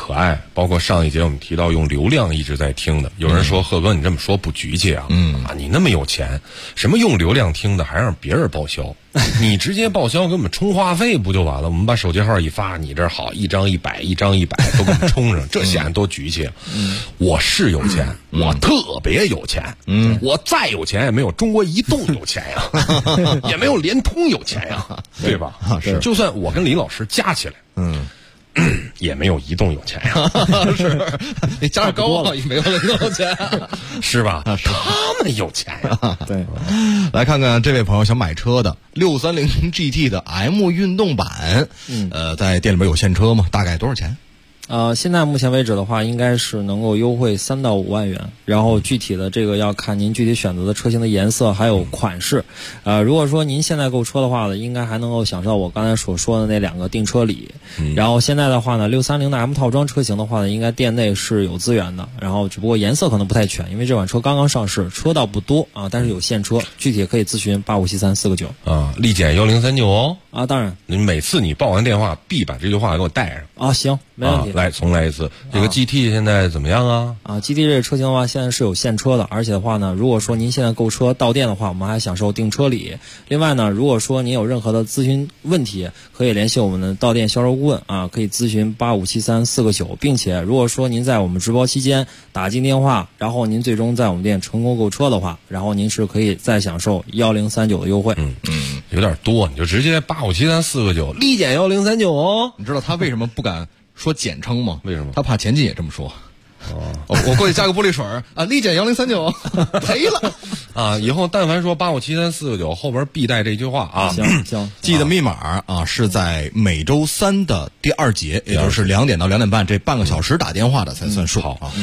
F: 可爱，包括上一节我们提到用流量一直在听的，有人说贺哥你这么说不局气啊，你那么有钱，什么用流量听的还让别人报销，你直接报销给我们充话费不就完了？我们把手机号一发，你这好一张100，一张100都给我们充上，这显然多局气。我是有钱，我特别有钱，我再有钱也没有中国移动有钱呀，也没有联通有钱呀，对吧？
D: 是，
F: 就算我跟李老师加起来，也没有移动有钱呀。
D: 是，你加上高傲也没有移动有钱，
F: 是吧？他们有钱呀。
U: 对，
D: 来看看这位朋友想买车的630 GT 的 M 运动版，在店里边有现车吗？大概多少钱？
U: 现在目前为止的话，应该是能够优惠3到5万元，然后具体的这个要看您具体选择的车型的颜色还有款式。如果说您现在购车的话呢，应该还能够享受我刚才所说的那2个订车礼。然后现在的话呢，630的 M 套装车型的话呢，应该店内是有资源的，然后只不过颜色可能不太全，因为这款车刚刚上市，车倒不多啊，但是有现车，具体可以咨询8573499
F: 啊，立减1039哦。
U: 啊，当然，
F: 你每次你报完电话必把这句话给我带上
U: 啊，行，没问题。
F: 来，重来一次。这个 GT 现在怎么样啊
U: ？GT 这个车型的话，现在是有现车的，而且的话呢，如果说您现在购车到店的话，我们还享受订车礼。另外呢，如果说您有任何的咨询问题，可以联系我们的到店销售顾问啊，可以咨询8573499，并且如果说您在我们直播期间打进电话，然后您最终在我们店成功购车的话，然后您是可以再享受1039的优惠。
F: 有点多，你就直接8573499，立减1039哦。
D: 你知道他为什么不敢说简称吗？
F: 为什么？
D: 他怕前进也这么说。我过去加个玻璃水啊，立减1039，赔了
F: 啊！以后但凡说8573499后边必带这句话啊。
U: 行，
D: 记得密码啊，是在每周3的第2节，也就是2点到2点半这半个小时打电话的才算数。
F: 好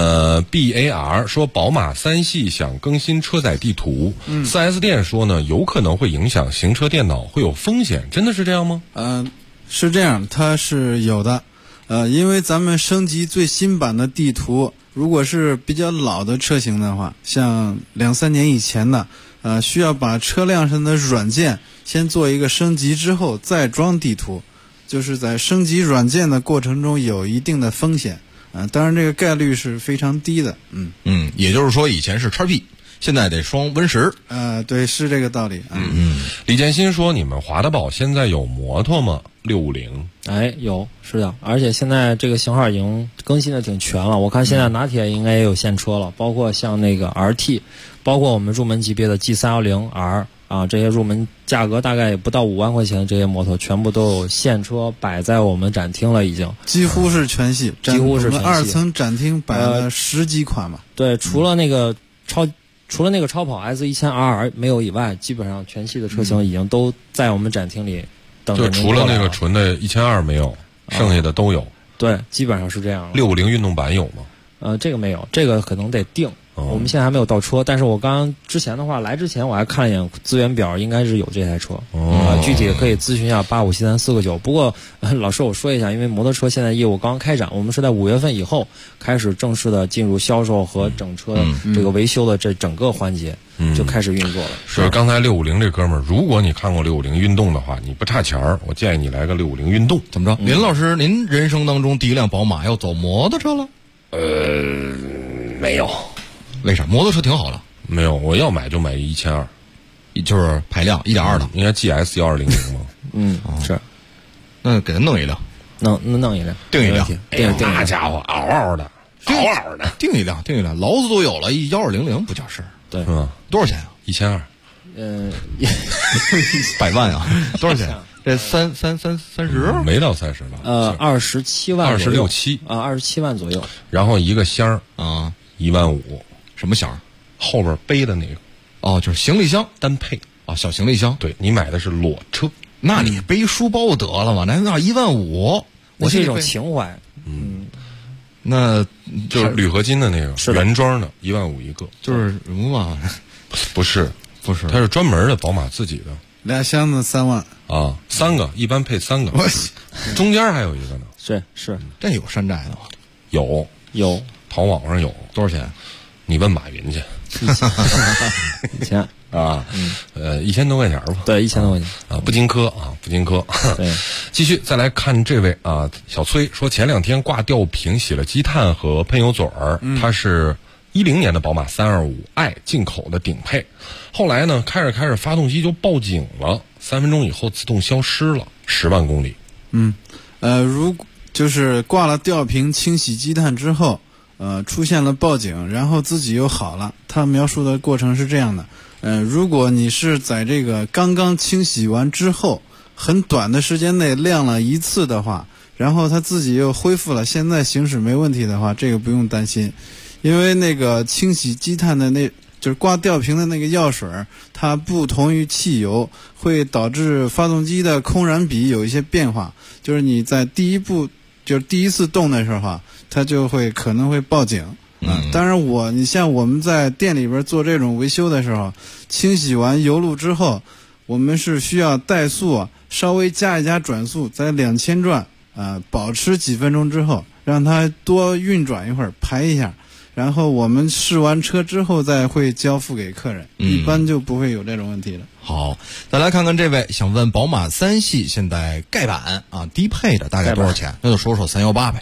F: ，BAR 说宝马3系想更新车载地图，4S 店说呢有可能会影响行车电脑，会有风险，真的是这样吗？
V: 是这样，它是有的。因为咱们升级最新版的地图，如果是比较老的车型的话，像2-3年以前的，需要把车辆上的软件先做一个升级之后再装地图，就是在升级软件的过程中有一定的风险，当然这个概率是非常低的。
D: 也就是说以前是XP，现在得双Win10。
V: 对，是这个道理。
F: 李建新说，你们华德宝现在有摩托吗？650。
U: 有，是的，而且现在这个型号已经更新的挺全了。我看现在拿铁应该也有现车了，包括像那个 RT， 包括我们入门级别的 G310R 啊，这些入门价格大概也不到5万块钱的这些摩托，全部都有现车摆在我们展厅了，已经
V: 几乎是全系，我们2层展厅摆了10几款嘛。
U: 对，除了那个超跑 S1000R 没有以外，基本上全系的车型已经都在我们展厅里等着您过来了。
F: 就除了那个纯的1200没有，剩下的都有。
U: 对，基本上是这样。
F: 650运动版有吗？
U: 这个没有，这个可能得定。我们现在还没有到车，但是我之前的话来之前我还看了一眼资源表，应该是有这台车。具体可以咨询一下8573499。不过老师我说一下，因为摩托车现在业务刚开展，我们是在5月份以后开始正式的进入销售和整车这个维修的这整个环节就开始运作了。
F: 是刚才650这哥们儿，如果你看过650运动的话，你不差钱儿，我建议你来个650运动。
D: 怎么着？林老师，您人生当中第一辆宝马要走摩托车了？
F: 没有。
D: 为啥？摩托车挺好的。
F: 没有，我要买就买1200，
D: 就是排量1.2的，
F: 应该 GS1200吗？
U: 是。
D: 那给他弄一辆，
U: 弄一辆，
D: 订一辆，
F: 那家伙嗷嗷的，
D: 订一辆，劳斯都有了，1200不叫事儿。
U: 对，
F: 是吧？
D: 多少钱啊
F: ？1200。
D: 100万啊？多少钱？这30
F: 没到30吧
U: ？27万
F: ，26、7
U: 啊，27万左右。
F: 然后一个箱
D: 啊
F: ，15000。
D: 什么箱？
F: 后边背的那个。
D: 哦，就是行李箱
F: 单配
D: 啊，小行李箱。
F: 对，你买的是裸车，
D: 那你背书包得了吗？那15000，
U: 我是一种情怀。
D: 那
F: 就是铝合金的那个原装的，15000一个。
D: 就是什么嘛？
F: 不是，它是专门的宝马自己的。
V: 2箱子3万
F: 啊，3个一般配3个，中间还有一个呢。
U: 是，
D: 这有山寨的吗？
F: 有，淘网上有。
D: 多少钱？
F: 你问马云去。
U: 1000。
F: 啊，1000多块钱吧？
U: 对，1000多块钱
F: 啊，不经科啊，不经科。
U: 对，
F: 继续再来看这位啊，小崔说前2天挂吊瓶洗了积碳和喷油嘴儿，他是10年的宝马325i 进口的顶配，后来呢开着发动机就报警了，3分钟以后自动消失了，10万公里。
V: 如果就是挂了吊瓶清洗积碳之后，出现了报警，然后自己又好了。他描述的过程是这样的：如果你是在这个刚刚清洗完之后，很短的时间内亮了一次的话，然后他自己又恢复了，现在行驶没问题的话，这个不用担心，因为那个清洗积碳的就是挂吊瓶的那个药水，它不同于汽油，会导致发动机的空燃比有一些变化。就是你在第一次动的时候啊，它就可能会报警。当然你像我们在店里边做这种维修的时候，清洗完油路之后，我们是需要怠速，稍微加一加转速，在2000转保持几分钟之后，让它多运转一会儿，排一下。然后我们试完车之后再会交付给客人，一般就不会有这种问题了。
D: 好，再来看看这位想问宝马3系现在盖板啊低配的大概多少钱？那就说说318呗。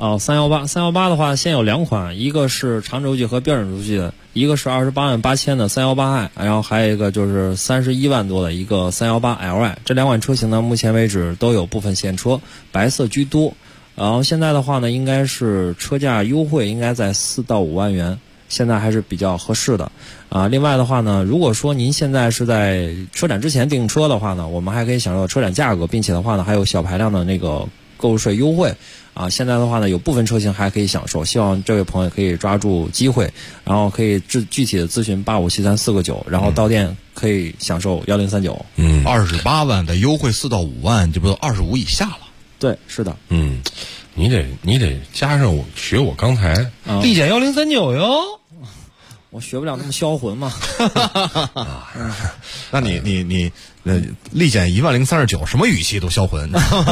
U: 318的话，现有2款，一个是长轴距和标准轴距的，一个是288000的318i，然后还有一个就是31万多的一个318Li。这2款车型呢，目前为止都有部分现车，白色居多。然后现在的话呢，应该是车价优惠，应该在4到5万元，现在还是比较合适的。另外的话呢，如果说您现在是在车展之前订车的话呢，我们还可以享受车展价格，并且的话呢，还有小排量的那个购入税优惠。现在的话呢，有部分车型还可以享受，希望这位朋友可以抓住机会，然后可以具体的咨询8573-4个9，然后到店可以享受1039。
D: 28万的优惠4到5万，这不都25以下了？
U: 对，是的。
F: 你得加上学我刚才
U: 立减1039哟，我学不了那么销魂嘛。
D: 那你立减10039，什么语气都销魂。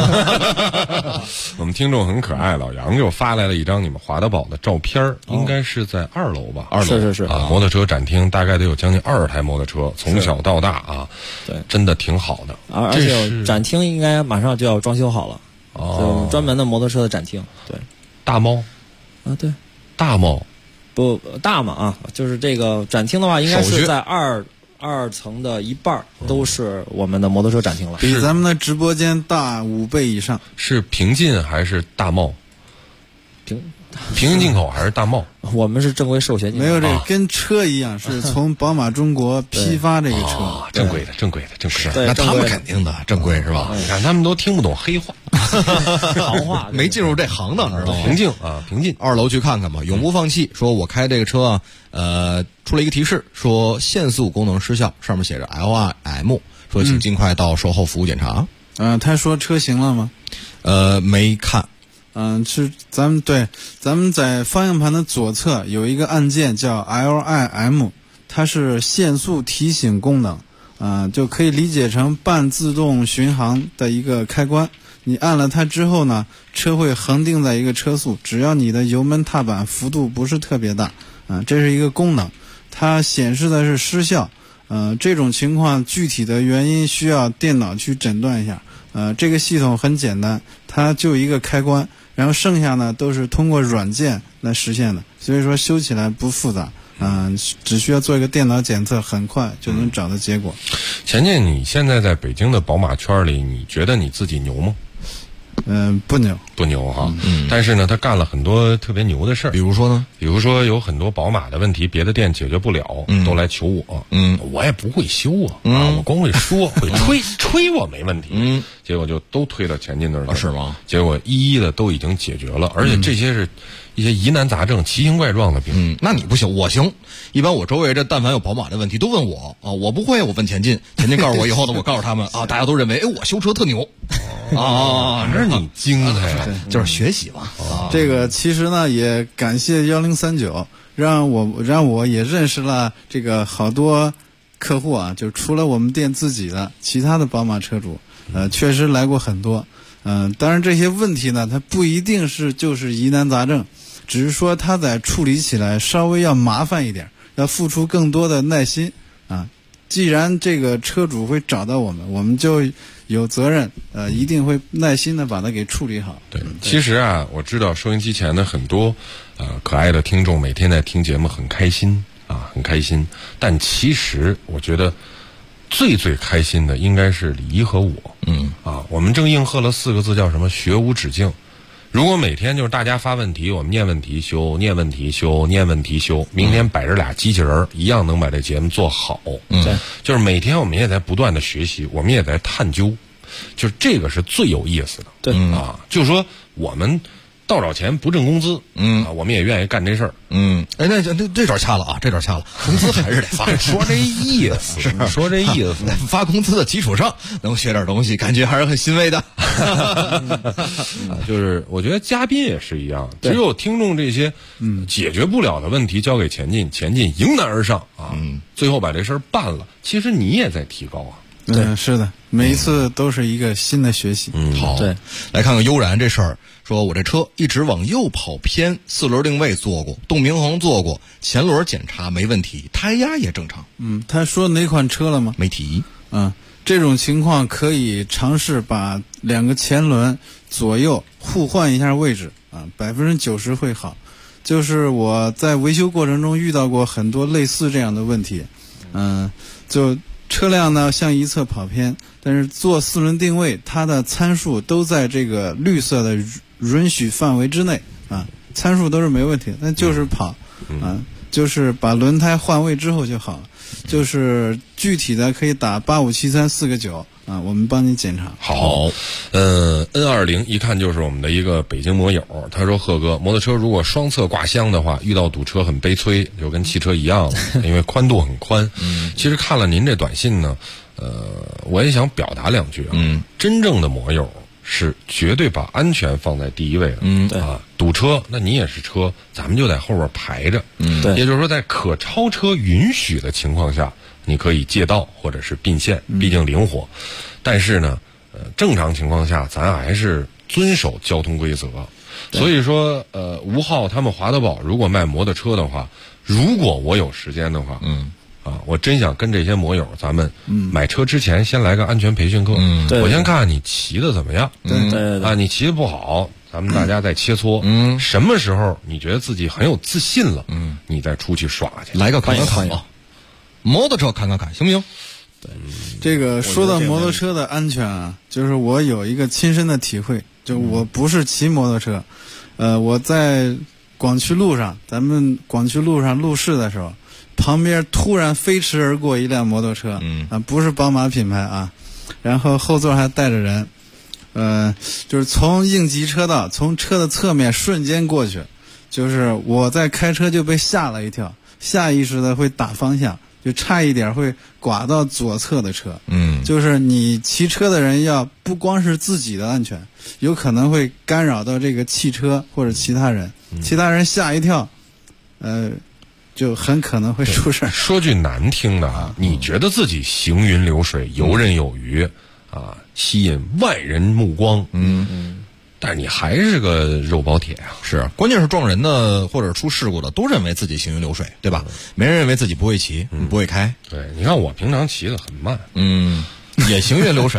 F: 我们听众很可爱，老杨就发来了一张你们华德堡的照片，应该是在2楼吧？2楼
U: 是
F: 啊，摩托车展厅大概得有将近20台摩托车，从小到大啊，
U: 对，
F: 真的挺好的。
U: 而且展厅应该马上就要装修好了。专门的摩托车的展厅。对，
F: 大猫
U: 对，
F: 大猫
U: 不大嘛就是这个展厅的话，应该是在二层的一半都是我们的摩托车展厅了，
V: 比咱们的直播间大5倍以上。
F: 是平进还是大贸？平行进口还是大贸？
U: 我们是正规授权进口。
V: 没有这个跟车一样，是从宝马中国批发这个车，
F: 正规的。
D: 那他们肯定的正规是吧？
F: 你看他们都听不懂黑话，
U: 行话
D: 没进入这行当，知道吗？
F: 平静。
D: 2楼去看看吧，永不放弃。说我开这个车出了一个提示，说限速功能失效，上面写着 LRM， 说请尽快到售后服务检查。
V: 他说车型了吗？
D: 没看。
V: 是咱们在方向盘的左侧有一个按键叫 LIM， 它是限速提醒功能，就可以理解成半自动巡航的一个开关。你按了它之后呢，车会恒定在一个车速，只要你的油门踏板幅度不是特别大，这是一个功能。它显示的是失效，这种情况具体的原因需要电脑去诊断一下。这个系统很简单，它就一个开关，然后剩下呢都是通过软件来实现的，所以说修起来不复杂，只需要做一个电脑检测，很快就能找到结果。
F: 钱钱，你现在在北京的宝马圈里，你觉得你自己牛吗？
V: 不
F: 牛哈。但是呢，他干了很多特别牛的事儿。
D: 比如说呢？
F: 比如说有很多宝马的问题，别的店解决不了，都来求我。我也不会修我光会说，会吹我没问题。结果就都推到钱进那儿，
D: 是吗？
F: 结果一一的都已经解决了，而且这些是一些疑难杂症、奇形怪状的病。
D: 那你不行，我行。一般我周围这但凡有宝马的问题都问我我不会，我问钱进告诉我以后呢，我告诉他们大家都认为我修车特牛。
F: 这是你精彩，
D: 就是学习嘛。
V: 这个其实呢，也感谢1039，让我也认识了这个好多客户就除了我们店自己的，其他的宝马车主，确实来过很多。当然这些问题呢，它不一定就是疑难杂症，只是说它在处理起来稍微要麻烦一点，要付出更多的耐心既然这个车主会找到我们，我们就有责任，一定会耐心的把它给处理好。
F: 对，其实啊，我知道收音机前的很多可爱的听众每天在听节目很开心啊，很开心。但其实我觉得最开心的应该是李一和我。我们正应和了4个字，叫什么？学无止境。如果每天就是大家发问题，我们念问题修，念问题修，念问题修，明天摆着俩机器人一样能把这节目做好。就是每天我们也在不断的学习，我们也在探究，就是这个是最有意思的。
U: 对
F: 就是说我们倒找钱不挣工资，我们也愿意干这事儿。
D: 那这段掐了啊，这段掐了，工资还是得发。
F: 说这意思，说这意思，
D: 发工资的基础上能学点东西，感觉还是很欣慰的。
F: 就是我觉得嘉宾也是一样，只有听众这些解决不了的问题交给前进迎难而上啊，最后把这事儿办了，其实你也在提高啊。
V: 对，是的，每一次都是一个新的学习。
D: 好，对，来看看悠然这事儿，说我这车一直往右跑偏，4轮定位做过，动平衡做过，前轮检查没问题，胎压也正常。
V: 他说哪款车了吗？
D: 没提。
V: 这种情况可以尝试把2个前轮左右互换一下位置啊，90%会好。就是我在维修过程中遇到过很多类似这样的问题，就车辆呢向一侧跑偏，但是做4轮定位，它的参数都在这个绿色的允许范围之内啊，参数都是没问题的，但就是跑就是把轮胎换位之后就好了。就是具体的可以打85734个9啊，我们帮你检查。
F: 好，N20一看就是我们的一个北京摩友，他说贺哥，摩托车如果双侧挂箱的话，遇到堵车很悲催，就跟汽车一样了，因为宽度很宽。其实看了您这短信呢，我也想表达2句啊。真正的摩友是绝对把安全放在第一位的。
U: 对
F: 啊，堵车那你也是车，咱们就在后边排着。
U: 对，
F: 也就是说在可超车允许的情况下，你可以借道或者是并线，毕竟灵活。但是呢，正常情况下咱还是遵守交通规则。所以说吴昊他们华德宝如果卖摩托车的话，如果我有时间的话，我真想跟这些摩友咱们买车之前先来个安全培训课。我先看看你骑的怎么样。
U: 对
F: 你骑的不好，咱们大家再切磋。什么时候你觉得自己很有自信了，你再出去耍去，
D: 来个看看啊，摩托车看看行不行？
V: 对，这个说到摩托车的安全啊，就是我有一个亲身的体会，就我不是骑摩托车，我在广渠路上，咱们广渠路上路试的时候，旁边突然飞驰而过一辆摩托车，不是宝马品牌啊，然后后座还带着人，就是从应急车道，从车的侧面瞬间过去，就是我在开车就被吓了一跳，下意识的会打方向，就差一点会刮到左侧的车。就是你骑车的人要不光是自己的安全，有可能会干扰到这个汽车或者其他人，其他人吓一跳，就很可能会出事。
F: 说句难听的啊，你觉得自己行云流水、游刃有余啊，吸引万人目光，但是你还是个肉包铁啊。
D: 是，关键是撞人的或者出事故的都认为自己行云流水，对吧？没人认为自己不会骑，不会开。
F: 对，你看我平常骑得很慢，
D: 也行云流水。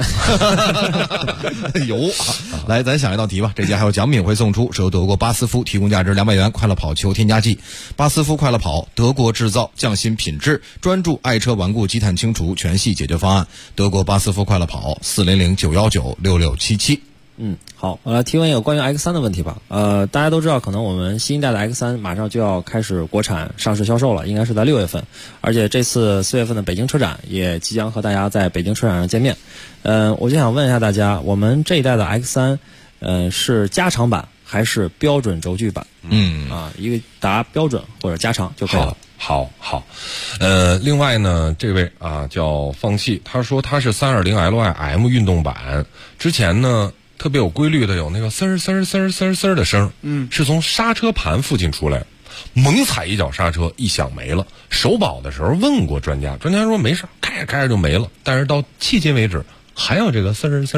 D: 有来，咱想一道题吧。这节还有奖品会送出，是由德国巴斯夫提供价值200元快乐跑球添加剂。巴斯夫快乐跑，德国制造，匠心品质，专注爱车顽固积碳清除全系解决方案。德国巴斯夫快乐跑，400-919-6677。
U: 好，我来提问一个关于 X3 的问题吧。大家都知道，可能我们新一代的 X3 马上就要开始国产上市销售了，应该是在6月份。而且这次4月份的北京车展也即将和大家在北京车展上见面。我就想问一下大家，我们这一代的 X3，是加长版还是标准轴距版？一个答标准或者加长就可以了。
F: 好，另外呢，这位啊叫放弃，他说他是320Li-M 运动版，之前呢特别有规律的有那个丝儿的声，是从刹车盘附近出来，猛踩一脚刹车，一响没了。首保的时候问过专家说没事，开着就没了，但是到迄今为止还有这个丝儿。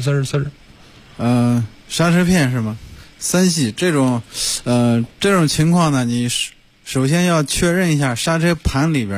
V: 刹车片是吗？3系这种情况呢，你首先要确认一下刹车盘里边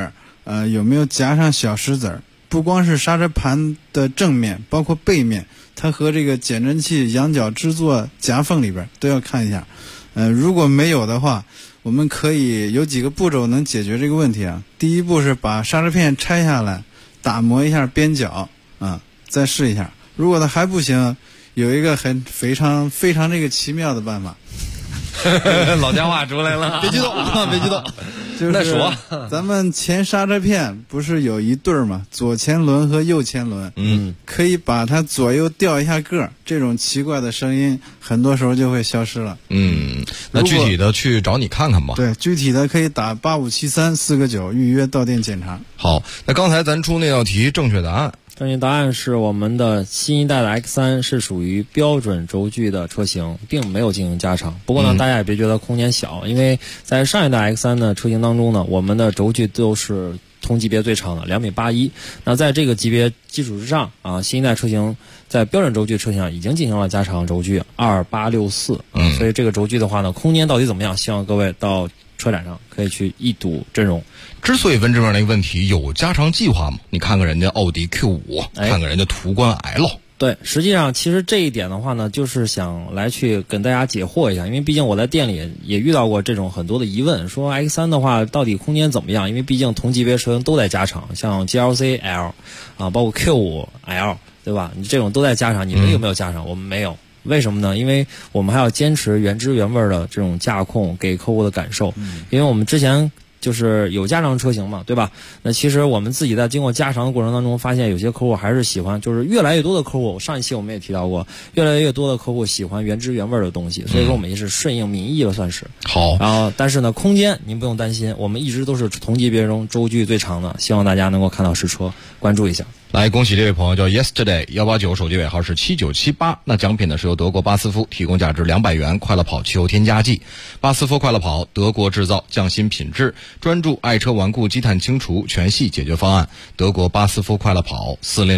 V: 有没有夹上小石子儿。不光是刹车盘的正面，包括背面，它和这个减震器仰角支座夹缝里边都要看一下。如果没有的话，我们可以有几个步骤能解决这个问题啊。第一步是把刹车片拆下来，打磨一下边角啊，再试一下。如果它还不行，有一个非常这个奇妙的办法。
F: 老家话出来了，
D: 别激动，别激动。
V: 就是咱们前刹车片不是有一对儿吗？左前轮和右前轮，可以把它左右调一下个，这种奇怪的声音很多时候就会消失了。
D: 那具体的去找你看看吧。
V: 对，具体的可以打8573-4个9预约到店检查。
D: 好，那刚才咱出那道题正确答案。
U: 正确答案是我们的新一代的 X3 是属于标准轴距的车型，并没有进行加长。不过呢，大家也别觉得空间小，因为在上一代 X3 的车型当中呢，我们的轴距都是同级别最长的2.81米。那在这个级别基础之上啊，新一代车型在标准轴距车型上已经进行了加长轴距2864。所以这个轴距的话呢，空间到底怎么样？希望各位到车展上可以去一睹真容。
D: 之所以问这样的一个问题，有加长计划吗？你看看人家奥迪 Q5，看看人家途观 L。
U: 对，实际上其实这一点的话呢，就是想来去跟大家解惑一下，因为毕竟我在店里也遇到过这种很多的疑问，说 X3 的话到底空间怎么样？因为毕竟同级别车型都在加长，像 GLC L 啊，包括 Q5 L， 对吧？你这种都在加长，你们有没有加长？我们没有。为什么呢？因为我们还要坚持原汁原味的这种驾控给客户的感受。因为我们之前就是有加长车型嘛，对吧？那其实我们自己在经过加长的过程当中，发现有些客户还是喜欢，就是越来越多的客户，上一期我们也提到过，越来越多的客户喜欢原汁原味的东西，所以说我们也是顺应民意了，算是。
D: 好。
U: 然后，但是呢，空间您不用担心，我们一直都是同级别中轴距最长的，希望大家能够看到实车，关注一下。
D: 来，恭喜这位朋友叫 Yesterday189，手机尾号是7978。那奖品呢是由德国巴斯夫提供价值200元快乐跑汽油添加剂。巴斯夫快乐跑，德国制造，匠心品质，专注爱车顽固积碳清除全系解决方案。德国巴斯夫快乐跑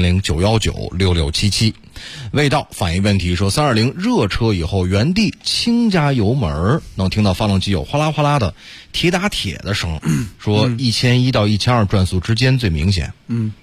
D: ，400-919-6677。味道反映问题说320热车以后原地轻加油门，能听到发动机有哗啦哗啦的铁打铁的声，说1100到1200转速之间最明显。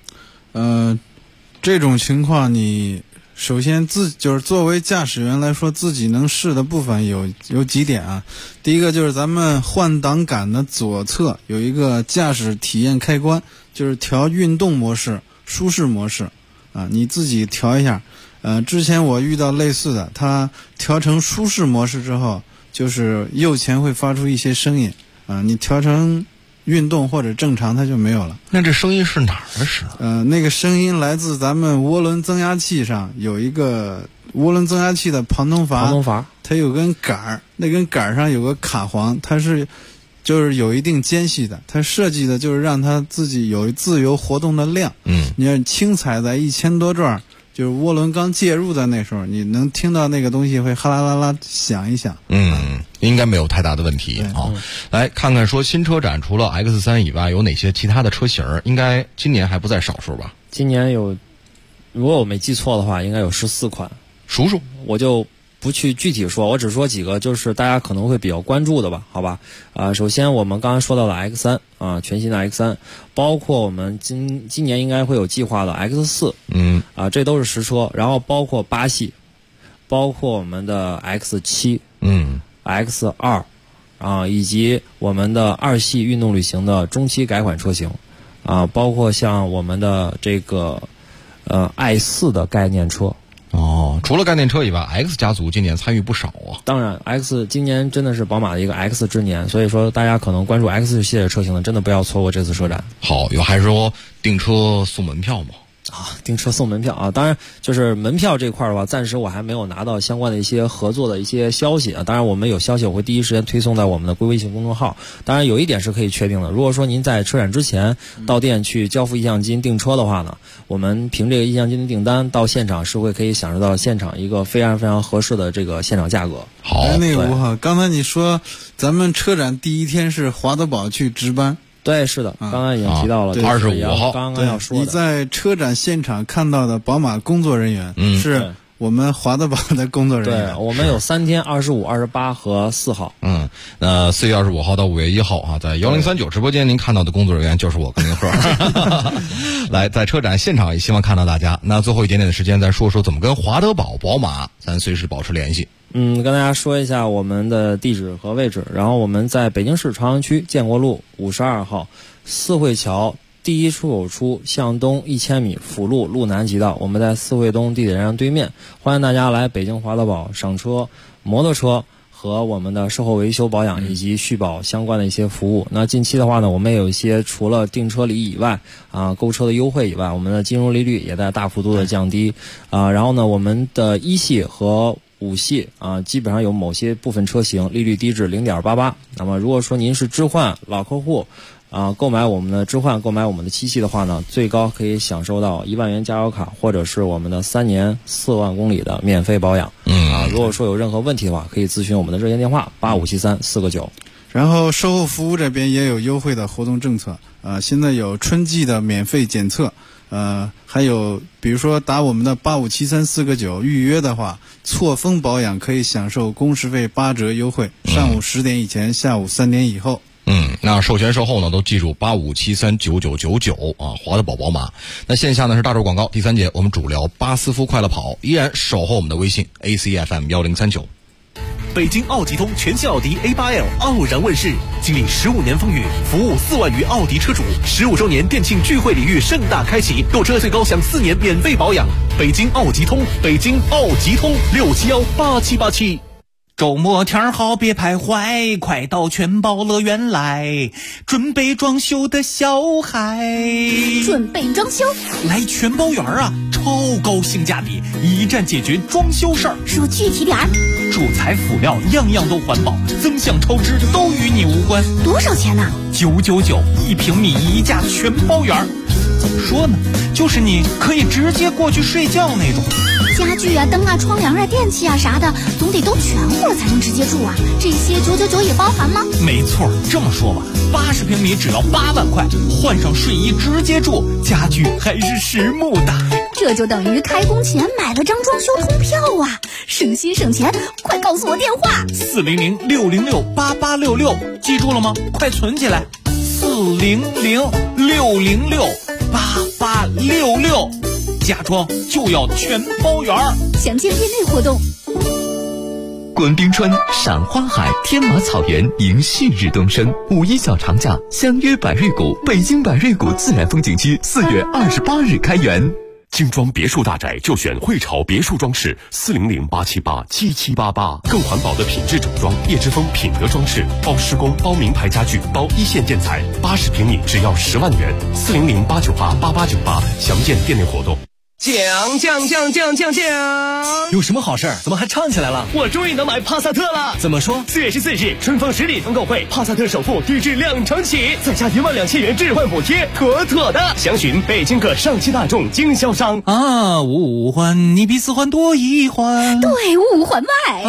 V: 这种情况你首先就是作为驾驶员来说，自己能试的部分有几点啊。第一个就是咱们换挡杆的左侧有一个驾驶体验开关，就是调运动模式、舒适模式啊，你自己调一下。之前我遇到类似的，它调成舒适模式之后，就是右前会发出一些声音啊，你调成运动或者正常它就没有了。
D: 那这声音是哪儿的声？
V: 那个声音来自咱们涡轮增压器上有一个涡轮增压器的旁通阀，它有根杆儿，那根杆儿上有个卡簧，它是就是有一定间隙的，它设计的就是让它自己有自由活动的量。你要轻踩在1000多转，就是涡轮刚介入的那时候，你能听到那个东西会哈啦啦啦响一响。
D: 应该没有太大的问题啊。来看看说新车展除了 X3 以外有哪些其他的车型，应该今年还不在少数吧？
U: 今年有，如果我没记错的话，应该有14款。
D: 数数，
U: 我就不去具体说，我只说几个就是大家可能会比较关注的吧，好吧？首先我们刚刚说到了 X3 啊，全新的 X3，包括我们今年应该会有计划的 X4，这都是实车，然后包括8系，包括我们的 X7，X2，以及我们的2系运动旅行的中期改款车型，包括像我们的这个i4的概念车。
D: 除了概念车以外 ，X 家族今年参与不少啊。
U: 当然 ，X 今年真的是宝马的一个 X 之年，所以说大家可能关注 X 系列车型的，真的不要错过这次车展。
D: 好，还说订车送门票吗？
U: 订车送门票啊！当然，就是门票这块的话，暂时我还没有拿到相关的一些合作的一些消息啊。当然，我们有消息我会第一时间推送在我们的微信公众号。当然，有一点是可以确定的，如果说您在车展之前到店去交付意向金订车的话呢，我们凭这个意向金的订单到现场是会可以享受到现场一个非常非常合适的这个现场价格。
D: 好，
V: 那个吴浩，刚才你说咱们车展第一天是华德宝去值班。
U: 对，是的，刚刚已经提到了
D: ，25号，
U: 刚刚要说的。
V: 你在车展现场看到的宝马工作人员是我们华德宝的工作人员。
U: 对，我们有3天，25、28和4号。
D: 4月25号到5月1号啊，在1039直播间您看到的工作人员就是我跟您贺。来，在车展现场也希望看到大家。那最后一点点的时间，再说说怎么跟华德宝宝马咱随时保持联系。
U: 跟大家说一下我们的地址和位置。然后我们在北京市朝阳区建国路52号四惠桥第一出口处向东1000米辅路路南极道，我们在四惠东地铁站对面，欢迎大家来北京华德宝赏车、摩托车和我们的售后维修保养以及续保相关的一些服务。那近期的话呢，我们也有一些除了订车礼以外购车的优惠以外，我们的金融利率也在大幅度的降低然后呢，我们的1系和5系基本上有某些部分车型利率低至 0.88。 那么如果说您是置换老客户购买我们的置换，购买我们的7系的话呢，最高可以享受到1万元加油卡，或者是我们的3年4万公里的免费保养。如果说有任何问题的话，可以咨询我们的热线电话8573-4个9。
V: 然后售后服务这边也有优惠的活动政策现在有春季的免费检测还有比如说打我们的8573-4个9预约的话，错峰保养可以享受工时费8折优惠，上午10点以前，下午3点以后。
D: 那售前售后呢都记住8573-9999华德宝宝马。那线下呢是大洲广告。第3节我们主聊巴斯夫快乐跑，依然守候我们的微信 ACFM 1039。
M: 北京奥吉通全新奥迪 A8L 傲然问世，经历15年风雨，服务4万余奥迪车主，15周年店庆聚会礼遇盛大开启，购车最高享4年免费保养。北京奥吉通，北京奥吉通6718787。
K: 周末天好别徘徊，快到全宝乐园来，准备装修的小孩。
A: 准备装修？
K: 来全宝园超高性价比，一站解决装修事儿。
A: 说具体点儿。
K: 主材辅料样样都环保，增项超支都与你无关。
A: 多少钱呢
K: ？999，1平米1价全包圆。怎么说呢？就是你可以直接过去睡觉那种。
A: 家具灯窗帘电器啥的，总得都全乎了才能直接住这些999也包含吗？
K: 没错，这么说吧，80平米只要8万块，换上睡衣直接住，家具还是实木的。
A: 这就等于开工前买了张装修通票省心省钱，快告诉我电话
K: 400-606-8866，记住了吗？快存起来，400-606-8866，家装就要全包圆。
A: 详见店内活动。
C: 观冰川，赏花海，天马草原，迎旭日东升。5·1小长假，相约百瑞谷，北京百瑞谷自然风景区4月28日开园。
B: 精装别墅大宅就选汇潮别墅装饰，400-878-7788，更环保的品质整装，叶之峰品德装饰，包施工，包名牌家具，包一线建材，80平米只要10万元，400-898-8898，详见店内活动。
I: 降！
G: 有什么好事？怎么还唱起来了？
W: 我终于能买帕萨特了！
G: 怎么说
W: ？4月14日，春风10里团购会，帕萨特首付低至2成起，再加12000元置换补贴，妥妥的！详询北京各上汽大众经销商。
K: 五环你比4环多1环，
A: 对，5环外。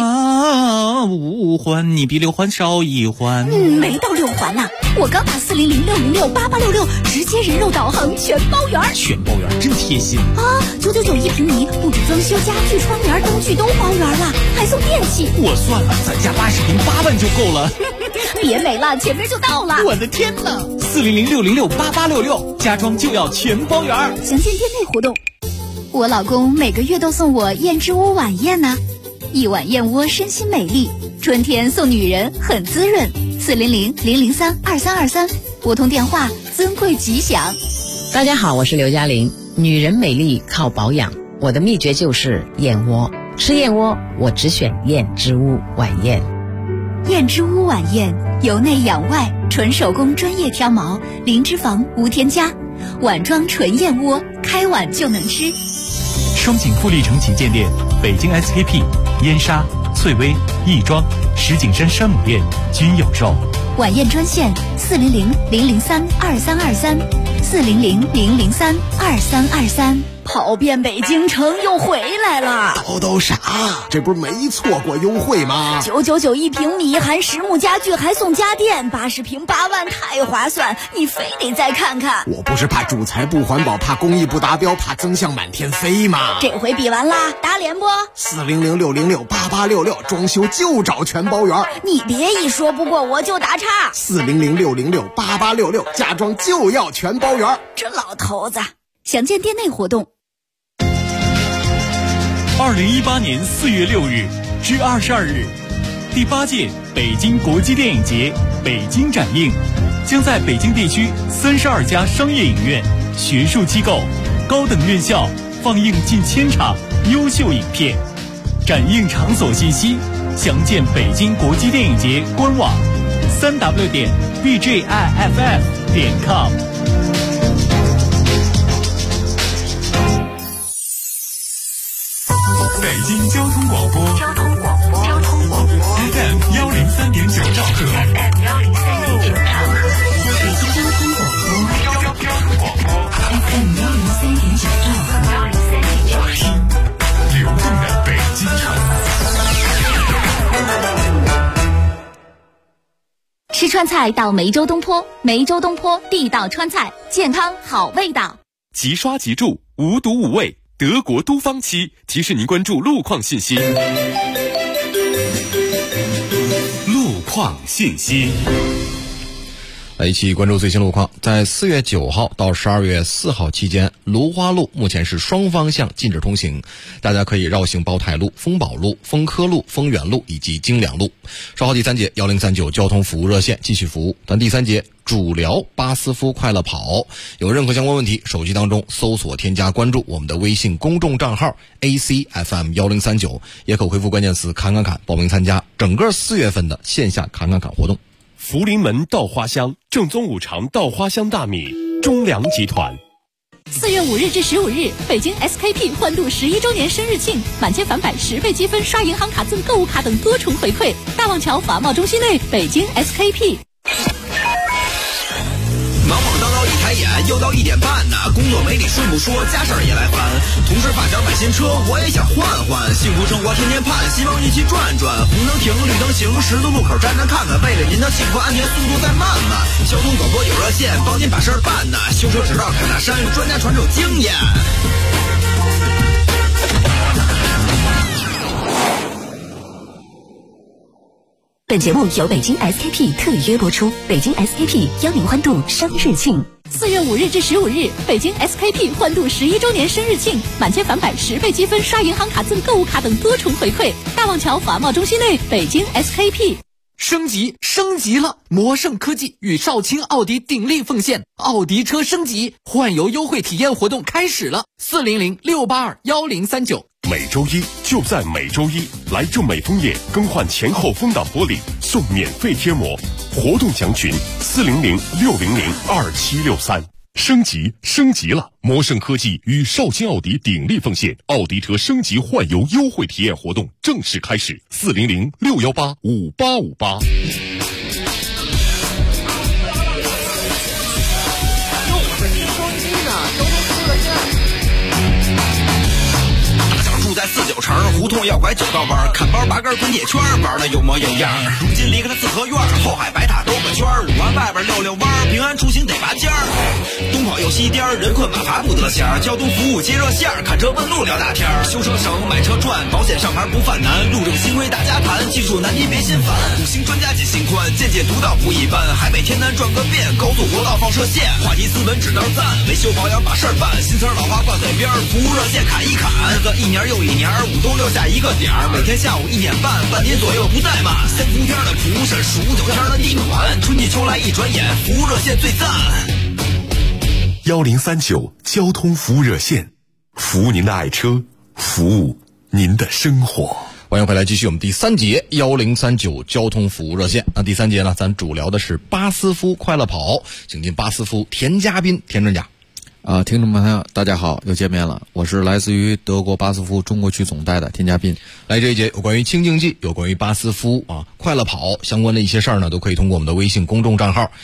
K: 5环你比6环少1环。
A: 没到6环呢，我刚打400-606-8866，直接人肉导航全包圆。
K: 全包圆真贴心
A: ！999平米，不止装修，家具、窗帘、灯具都包圆了，还送电器。
K: 我算了，咱家80平8万就够了。
A: 别美了，前面就到了。
K: 我的天哪！400-606-8866，家装就要全包圆。
A: 详见店内活动。我老公每个月都送我燕之屋晚宴呢，1碗燕窝身心美丽，春天送女人很滋润。400-003-2323，拨通电话，尊贵吉祥。
S: 大家好，我是刘嘉玲。女人美丽靠保养，我的秘诀就是燕窝。吃燕窝，我只选燕之屋晚宴。
A: 燕之屋晚宴，由内养外，纯手工专业挑毛，零脂肪无添加，碗装纯燕窝，开碗就能吃。
K: 双井富力城旗舰店、北京 SKP、燕莎、翠微、亦庄、石景山山姆店均有售。
A: 晚宴专线400-003-2323，400-003-2323。 跑遍北京城又回来了。
L: 都啥？这不是没错过优惠吗
A: ？999一平米，含实木家具还送家电，80平8万，太划算！你非得再看看。
L: 我不是怕主材不环保，怕工艺不达标，怕增项满天飞吗？
A: 这回比完啦，打脸不？400-606-8866，装修就找全包圆。你别一说不过我就打岔。
L: 400-606-8866，家装就要全包圆。
A: 这老头子。详见店内活动。
K: 2018年4月6日至22日，第8届北京国际电影节北京展映将在北京地区32家商业影院、学术机构、高等院校放映近1000场优秀影片。展映场所信息详见北京国际电影节官网3w.bjiff.com。
J: 北京交通广播，FM 103.9兆赫，北京交通广播，FM 103.9兆赫，流动的北京城。
A: 吃川菜到梅州东坡，梅州东坡地道川菜，健康好味道。
B: 即刷即住，无毒无味。德国都方漆提示您关注路况信息。路况信息。
D: 来一起关注最新路况。在4月9号到12月4号期间，芦花路目前是双方向禁止通行，大家可以绕行包台路、丰宝路、丰科路、丰源路以及京两路。稍后第3节1039交通服务热线继续服务。但第3节主聊巴斯夫快乐跑，有任何相关问题，手机当中搜索添加关注我们的微信公众账号 ACFM1039，也可回复关键词侃侃侃报名参加整个4月份的线下侃侃侃活动。
B: 福临门稻花香，正宗五常稻花香大米，中粮集团。
A: 4月5日至15日，北京 SKP 欢度11周年生日庆，满千返百10倍积分，刷银行卡赠购物卡等多重回馈。大望桥华贸中心内，北京 SKP。
E: 忙忙叨叨一抬眼，又到1点半呢。工作没理顺不说，家事儿也来烦。同事发小买新车，我也想换换。幸福生活天天盼，希望一起转转。红灯停，绿灯行，10字路口站站看看。为了您的幸福安全，速度再慢慢。交通广播有热线，帮您把事儿办呢。修车指导侃大山，专家传授经验。
A: 本节目由北京 SKP 特约播出。北京 SKP 邀您欢度生日庆。4月5日至15日，北京 SKP 欢度11周年生日庆，满千返百10倍积分，刷银行卡赠购物卡等多重回馈。大望桥华贸中心内，北京 SKP。
N: 升级了！魔盛科技与少卿奥迪鼎力奉献奥迪车升级换油优惠体验活动开始了，400-682-1039。
B: 每周一就在每周一，来正美枫叶更换前后风挡玻璃送免费贴膜，活动详询400-600-2763。升级了！魔盛科技与少卿奥迪鼎力奉献奥迪车升级换油优惠体验活动正式开始，400-618-5858。
E: 在49城胡同要拐9道弯，砍包拔根滚铁圈，玩的有模有样。如今离开了四合院，后海白塔兜个圈，5环外边溜弯，平安出行得拔尖儿。东跑又西颠，人困马乏不得闲。交通服务接热线，看车问路聊大天。修车省买车赚，保险上牌不犯难。路政新规大家谈，技术难题别心烦。5星专家解心宽，见解独到不一般。海北天南转个遍，高速国道放射线。话题资本指道赞，维修保养把事儿办。新词老话挂嘴边，服务热线砍一砍。日子一年又一年，5都留下一个点儿。每天下午1点半，半年左右不怠慢。3伏天的蒲是数9天的地暖，春季秋来一转眼，服务热线最赞。
B: 1039交通服务热线，服务您的爱车，服务您的生活。
D: 欢迎回来，继续我们第3节1039交通服务热线。那第3节呢，咱主聊的是巴斯夫快乐跑，请进巴斯夫田家斌田专家。 听众朋友大家好，又见面了，我是来自于德国巴斯夫中国区总代的田家斌。来这一节有关于轻竞技，有关于巴斯夫快乐跑相关的一些事儿呢，都可以通过我们的微信公众账号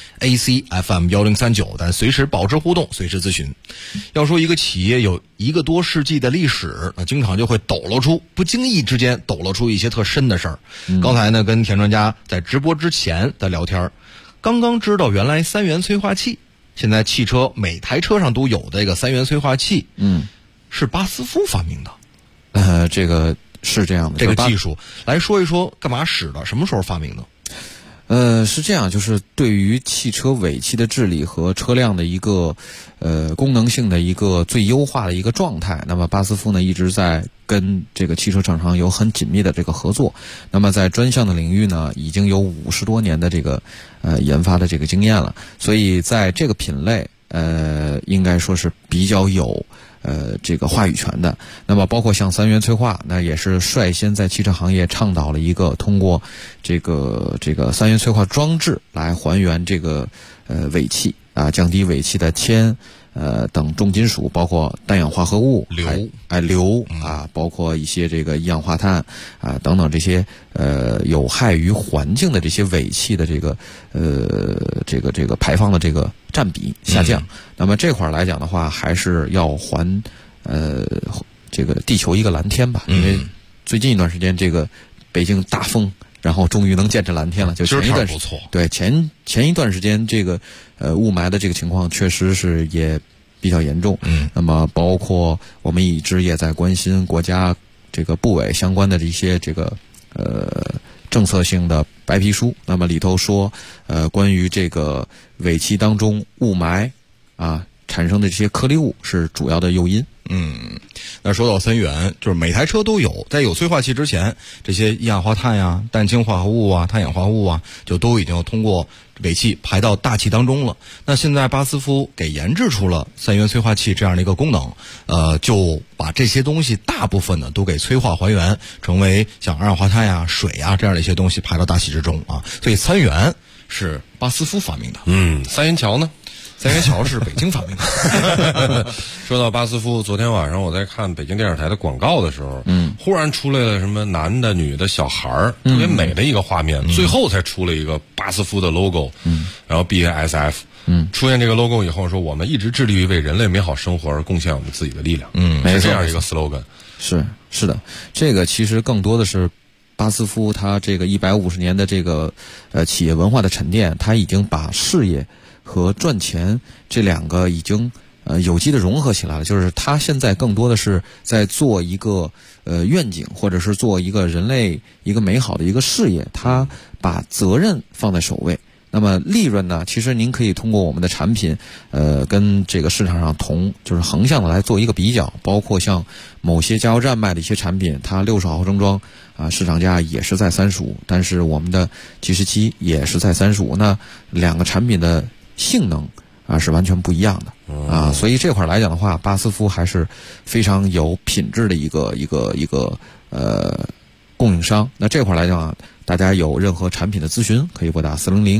D: ACFM1039，但随时保持互动，随时咨询。要说一个企业有1个多世纪的历史，那经常就会不经意之间抖露出一些特深的事儿。刚才呢跟田专家在直播之前的聊天，刚刚知道原来3元催化器现在汽车每台车上都有这个3元催化器，是巴斯夫发明的。这个是这样的，这个技术来说一说干嘛使的，什么时候发明的？是这样，就是对于汽车尾气的治理和车辆的一个功能性的一个最优化的一个状态，那么巴斯夫呢一直在跟这个汽车厂商有很紧密的这个合作。那么在专项的领域呢，已经有50多年的这个研发的这个经验了，所以在这个品类应该说是比较有这个话语权的。那么包括像3元催化，那也是率先在汽车行业倡导了一个通过这个3元催化装置来还原这个尾气降低尾气的铅等重金属，包括氮氧化合物、硫包括一些这个一氧化碳等等这些有害于环境的这些尾气的这个排放的这个占比下降。那么这块来讲的话，还是要还这个地球一个蓝天吧，因为最近一段时间这个北京大风，然后终于能见着蓝天了。就前一段
F: 不错，
D: 对前一段时间这个雾霾的这个情况确实是也比较严重。那么包括我们一直也在关心国家这个部委相关的这些这个政策性的白皮书。那么里头说关于这个尾气当中雾霾产生的这些颗粒物是主要的诱因。那说到3元，就是每台车都有，在有催化器之前，这些一氧化碳呀、氮氢化合物碳氧化物就都已经通过尾气排到大气当中了。那现在巴斯夫给研制出了3元催化器这样的一个功能，就把这些东西大部分呢都给催化还原，成为像二氧化碳呀、水呀这样的一些东西排到大气之中所以3元是巴斯夫发明的。
F: 3元桥呢
D: 3元桥是北京发明的。
F: 说到巴斯夫，昨天晚上我在看北京电视台的广告的时候，忽然出来了什么男的、女的、小孩儿，特别美的一个画面。最后才出了一个巴斯夫的 logo，然后 BASF。出现这个 logo 以后，说我们一直致力于为人类美好生活而贡献我们自己的力量。是这样一个 slogan。是的，这个其实更多的是巴斯夫他这个150年的这个企业文化的沉淀，他已经把事业和赚钱这两个已经有机的融合起来了。就是他现在更多的是在做一个愿景，或者是做一个人类一个美好的一个事业，他把责任放在首位。那么利润呢，其实您可以通过我们的产品跟这个市场上就是横向的来做一个比较，包括像某些加油站卖的一些产品，它60毫升装市场价也是在35，但是我们的77也是在35，那两个产品的性能是完全不一样的所以这块来讲的话，巴斯夫还是非常有品质的一个供应商。那这块来讲大家有任何产品的咨询，可以拨打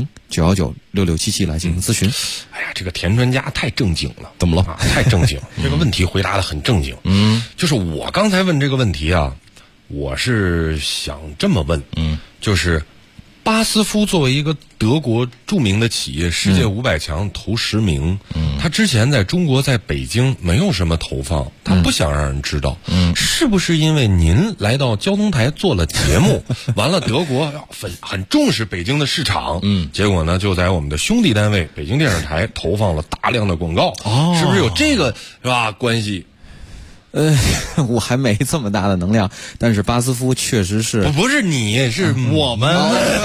F: 400-919-6677来进行咨询。 哎呀，这个田专家太正经了。怎么了？太正经，这个问题回答得很正经。就是我刚才问这个问题我是想这么问，就是巴斯夫作为一个德国著名的企业，世界500强头10名，他之前在中国在北京没有什么投放，他不想让人知道，是不是因为您来到交通台做了节目，完了德国很重视北京的市场，结果呢就在我们的兄弟单位北京电视台投放了大量的广告，是不是有这个是吧关系？
D: 我还没这么大的能量，但是巴斯夫确实是
F: 不是你是我们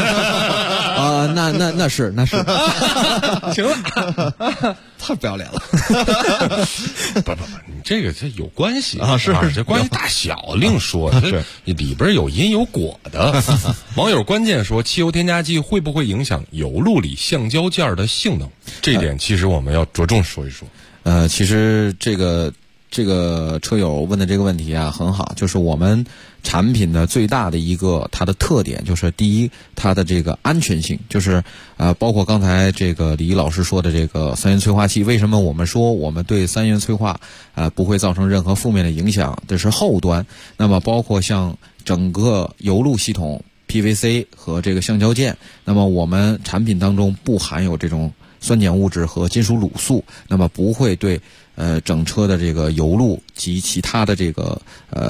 D: 那是
F: 行了，
D: 太不要脸了。
F: 不，你这个有关系
D: 是
F: 这关系大小另说，这里边有因有果的。网友关键说，汽油添加剂会不会影响油路里橡胶件的性能？这一点其实我们要着重说一说。
D: 其实这个这个车友问的这个问题啊很好，就是我们产品的最大的一个它的特点就是第一，它的这个安全性，就是包括刚才这个李老师说的这个三元催化器，为什么我们说我们对三元催化不会造成任何负面的影响，这是后端。那么包括像整个油路系统 PVC 和这个橡胶件，那么我们产品当中不含有这种酸碱物质和金属卤素，那么不会对整车的这个油路及其他的这个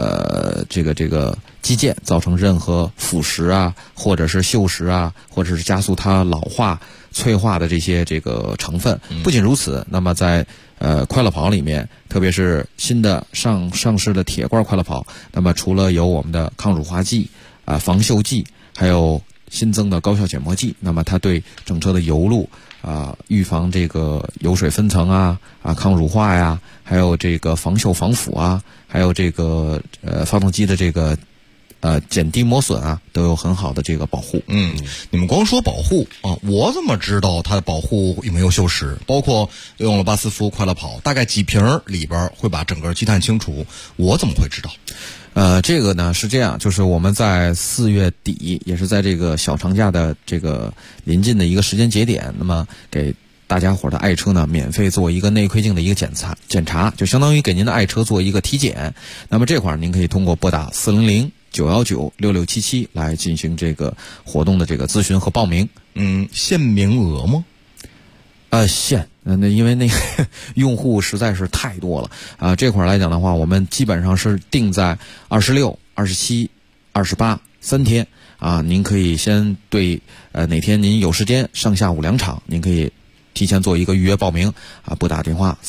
D: 机件造成任何腐蚀啊，或者是锈蚀啊，或者是加速它老化脆化的这些这个成分。不仅如此，那么在快乐跑里面，特别是新的上市的铁罐快乐跑，那么除了有我们的抗乳化剂防锈剂，还有新增的高效减磨剂，那么它对整车的油路预防这个油水分层抗乳化呀，还有这个防锈防腐还有这个发动机的这个减低磨损都有很好的这个保护。你们光说保护我怎么知道它的保护有没有锈蚀？包括用了巴斯夫快乐跑，大概几瓶里边会把整个积碳清除，我怎么会知道？这个呢是这样，就是我们在4月底，也是在这个小长假的这个临近的一个时间节点，那么给大家伙的爱车呢免费做一个内窥镜的一个检查，就相当于给您的爱车做一个体检。那么这块您可以通过拨打400-919-6677来进行这个活动的这个咨询和报名。限名额吗？限。那因为那个用户实在是太多了这块来讲的话，我们基本上是定在26、27、28 3天您可以先对哪天您有时间，上下午2场，您可以提前做一个预约报名拨打电话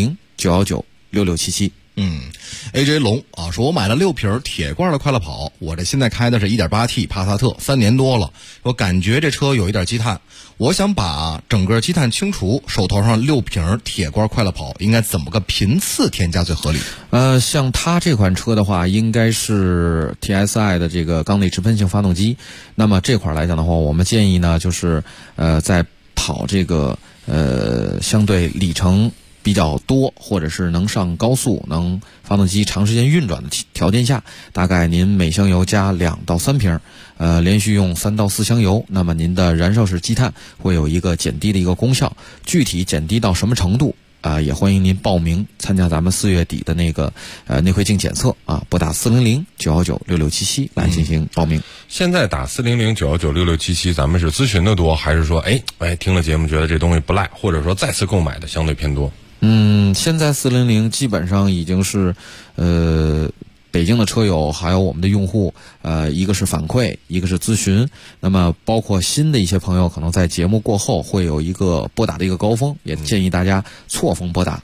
D: 400-919-6677。AJ 龙说我买了6瓶铁罐的快乐跑，我这现在开的是 1.8T 帕萨特，3年多了，我感觉这车有一点积碳，我想把整个积碳清除，手头上6瓶铁罐快乐跑应该怎么个频次添加最合理？像它这款车的话，应该是 TSI 的这个缸内直喷性发动机，那么这块来讲的话，我们建议呢就是在跑这个相对里程比较多，或者是能上高速，能发动机长时间运转的条件下，大概您每箱油加2到3瓶，连续用3到4箱油，那么您的燃烧式积碳会有一个减低的一个功效。具体减低到什么程度也欢迎您报名参加咱们4月底的那个内窥镜检测拨打400-919-6677来进行报名。
F: 现在打400-919-6677，咱们是咨询的多，还是说听了节目觉得这东西不赖，或者说再次购买的相对偏多？
D: 现在400基本上已经是北京的车友还有我们的用户一个是反馈，一个是咨询，那么包括新的一些朋友可能在节目过后会有一个拨打的一个高峰，也建议大家错峰拨打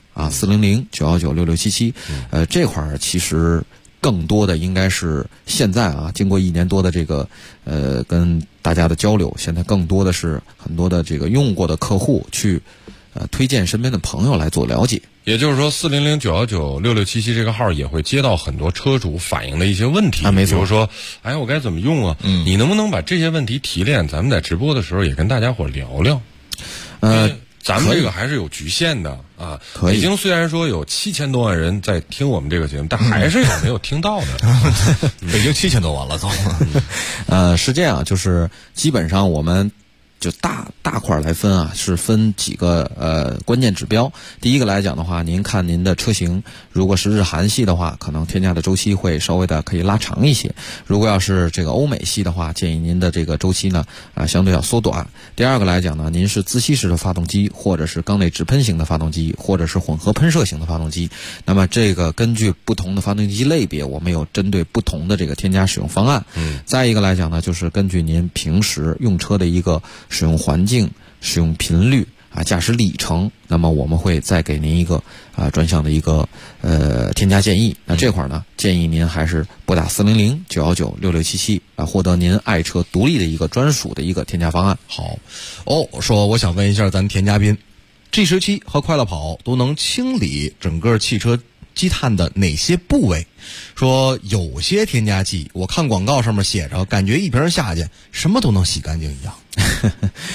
D: 400-919-6677。这块儿其实更多的应该是现在经过1年多的这个跟大家的交流，现在更多的是很多的这个用过的客户去推荐身边的朋友来做了解。
F: 也就是说400-919-6677这个号也会接到很多车主反映的一些问题
D: 没错。
F: 比如说我该怎么用你能不能把这些问题提炼，咱们在直播的时候也跟大家伙聊聊？咱们这个还是有局限的北京虽然说有7000多万人在听我们这个节目，但还是有没有听到的。
D: 北京7000多万了都。是这样，就是基本上我们就大块来分是分几个关键指标。第一个来讲的话，您看您的车型，如果是日韩系的话，可能添加的周期会稍微的可以拉长一些；如果要是这个欧美系的话，建议您的这个周期呢相对要缩短。第二个来讲呢，您是自吸式的发动机，或者是缸内直喷型的发动机，或者是混合喷射型的发动机，那么这个根据不同的发动机类别，我们有针对不同的这个添加使用方案。再一个来讲呢，就是根据您平时用车的一个使用环境、使用频率驾驶里程，那么我们会再给您一个专项的一个添加建议。那这块呢，建议您还是拨打400-919-6677获得您爱车独立的一个专属的一个添加方案。好说我想问一下咱田嘉宾， G17 和快乐跑都能清理整个汽车积碳的哪些部位？说有些添加剂我看广告上面写着感觉一瓶下去什么都能洗干净一样。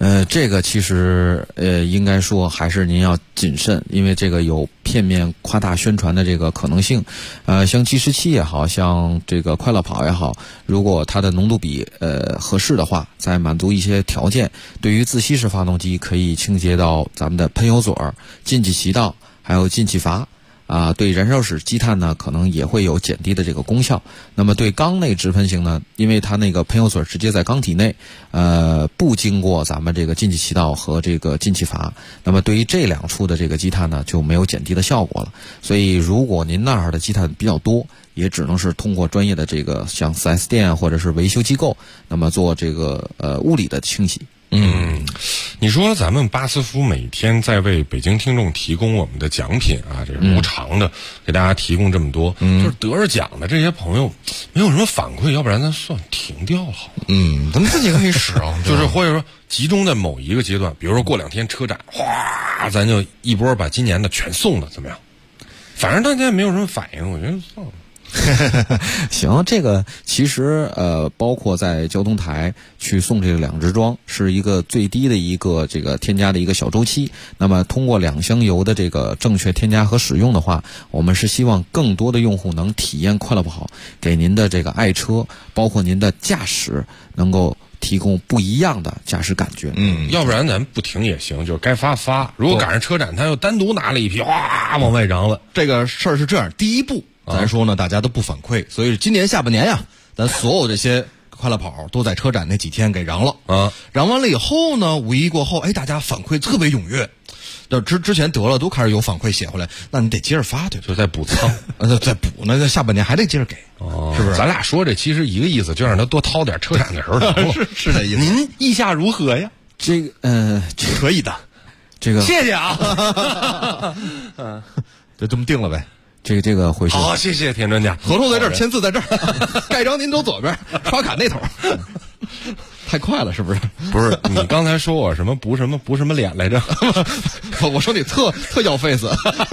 D: 这个其实应该说还是您要谨慎，因为这个有片面夸大宣传的这个可能性。像G17也好，像这个快乐跑也好，如果它的浓度比合适的话，再满足一些条件，对于自吸式发动机可以倾斜到咱们的喷油嘴、进气气道还有进气阀。对燃烧室积碳呢，可能也会有减低的这个功效。那么对缸内直喷型呢，因为它那个喷油嘴直接在缸体内，不经过咱们这个进气气道和这个进气阀，那么对于这两处的这个积碳呢，就没有减低的效果了。所以如果您那儿的积碳比较多，也只能是通过专业的这个像 4S 店或者是维修机构，那么做这个物理的清洗。
F: 你说咱们巴斯夫每天在为北京听众提供我们的奖品啊，这是无偿的，给大家提供这么多，就是得着奖的这些朋友没有什么反馈，要不然咱算停掉了好了。
D: 咱们自己可以使啊，
F: 就是或者说集中在某一个阶段，比如说过2天车展，哗，咱就一波把今年的全送了，怎么样？反正大家也没有什么反应，我觉得算了。
D: 行，这个其实包括在交通台去送这个2支装，是一个最低的一个这个添加的一个小周期。那么通过2箱油的这个正确添加和使用的话，我们是希望更多的用户能体验快乐跑，给您的这个爱车，包括您的驾驶，能够提供不一样的驾驶感觉。
F: 要不然咱不停也行，就是该发。如果赶上车展，他又单独拿了一批，哗往外嚷了。
D: 这个事儿是这样，第一步。咱说呢，大家都不反馈，所以今年下半年呀，咱所有这些快乐跑都在车展那几天给嚷了嚷完了以后呢，5·1过后，大家反馈特别踊跃，之前得了都开始有反馈写回来，那你得接着发，对吧？
F: 就再补仓，
D: 再补呢，下半年还得接着给，是不是？
F: 咱俩说这其实一个意思，就让他多掏点车展的时候
D: 是这意思。
F: 您意下如何呀？
D: 这个
F: 可以的，
D: 这个
F: 谢谢啊，
D: 就这么定了呗。这个回去
F: 好，谢谢田专家，
D: 合同在这儿，签字在这儿，盖章您走左边，刷卡那头。太快了，是不是？
F: 不是，你刚才说我什么补什么脸来着？
D: 我说你特要 face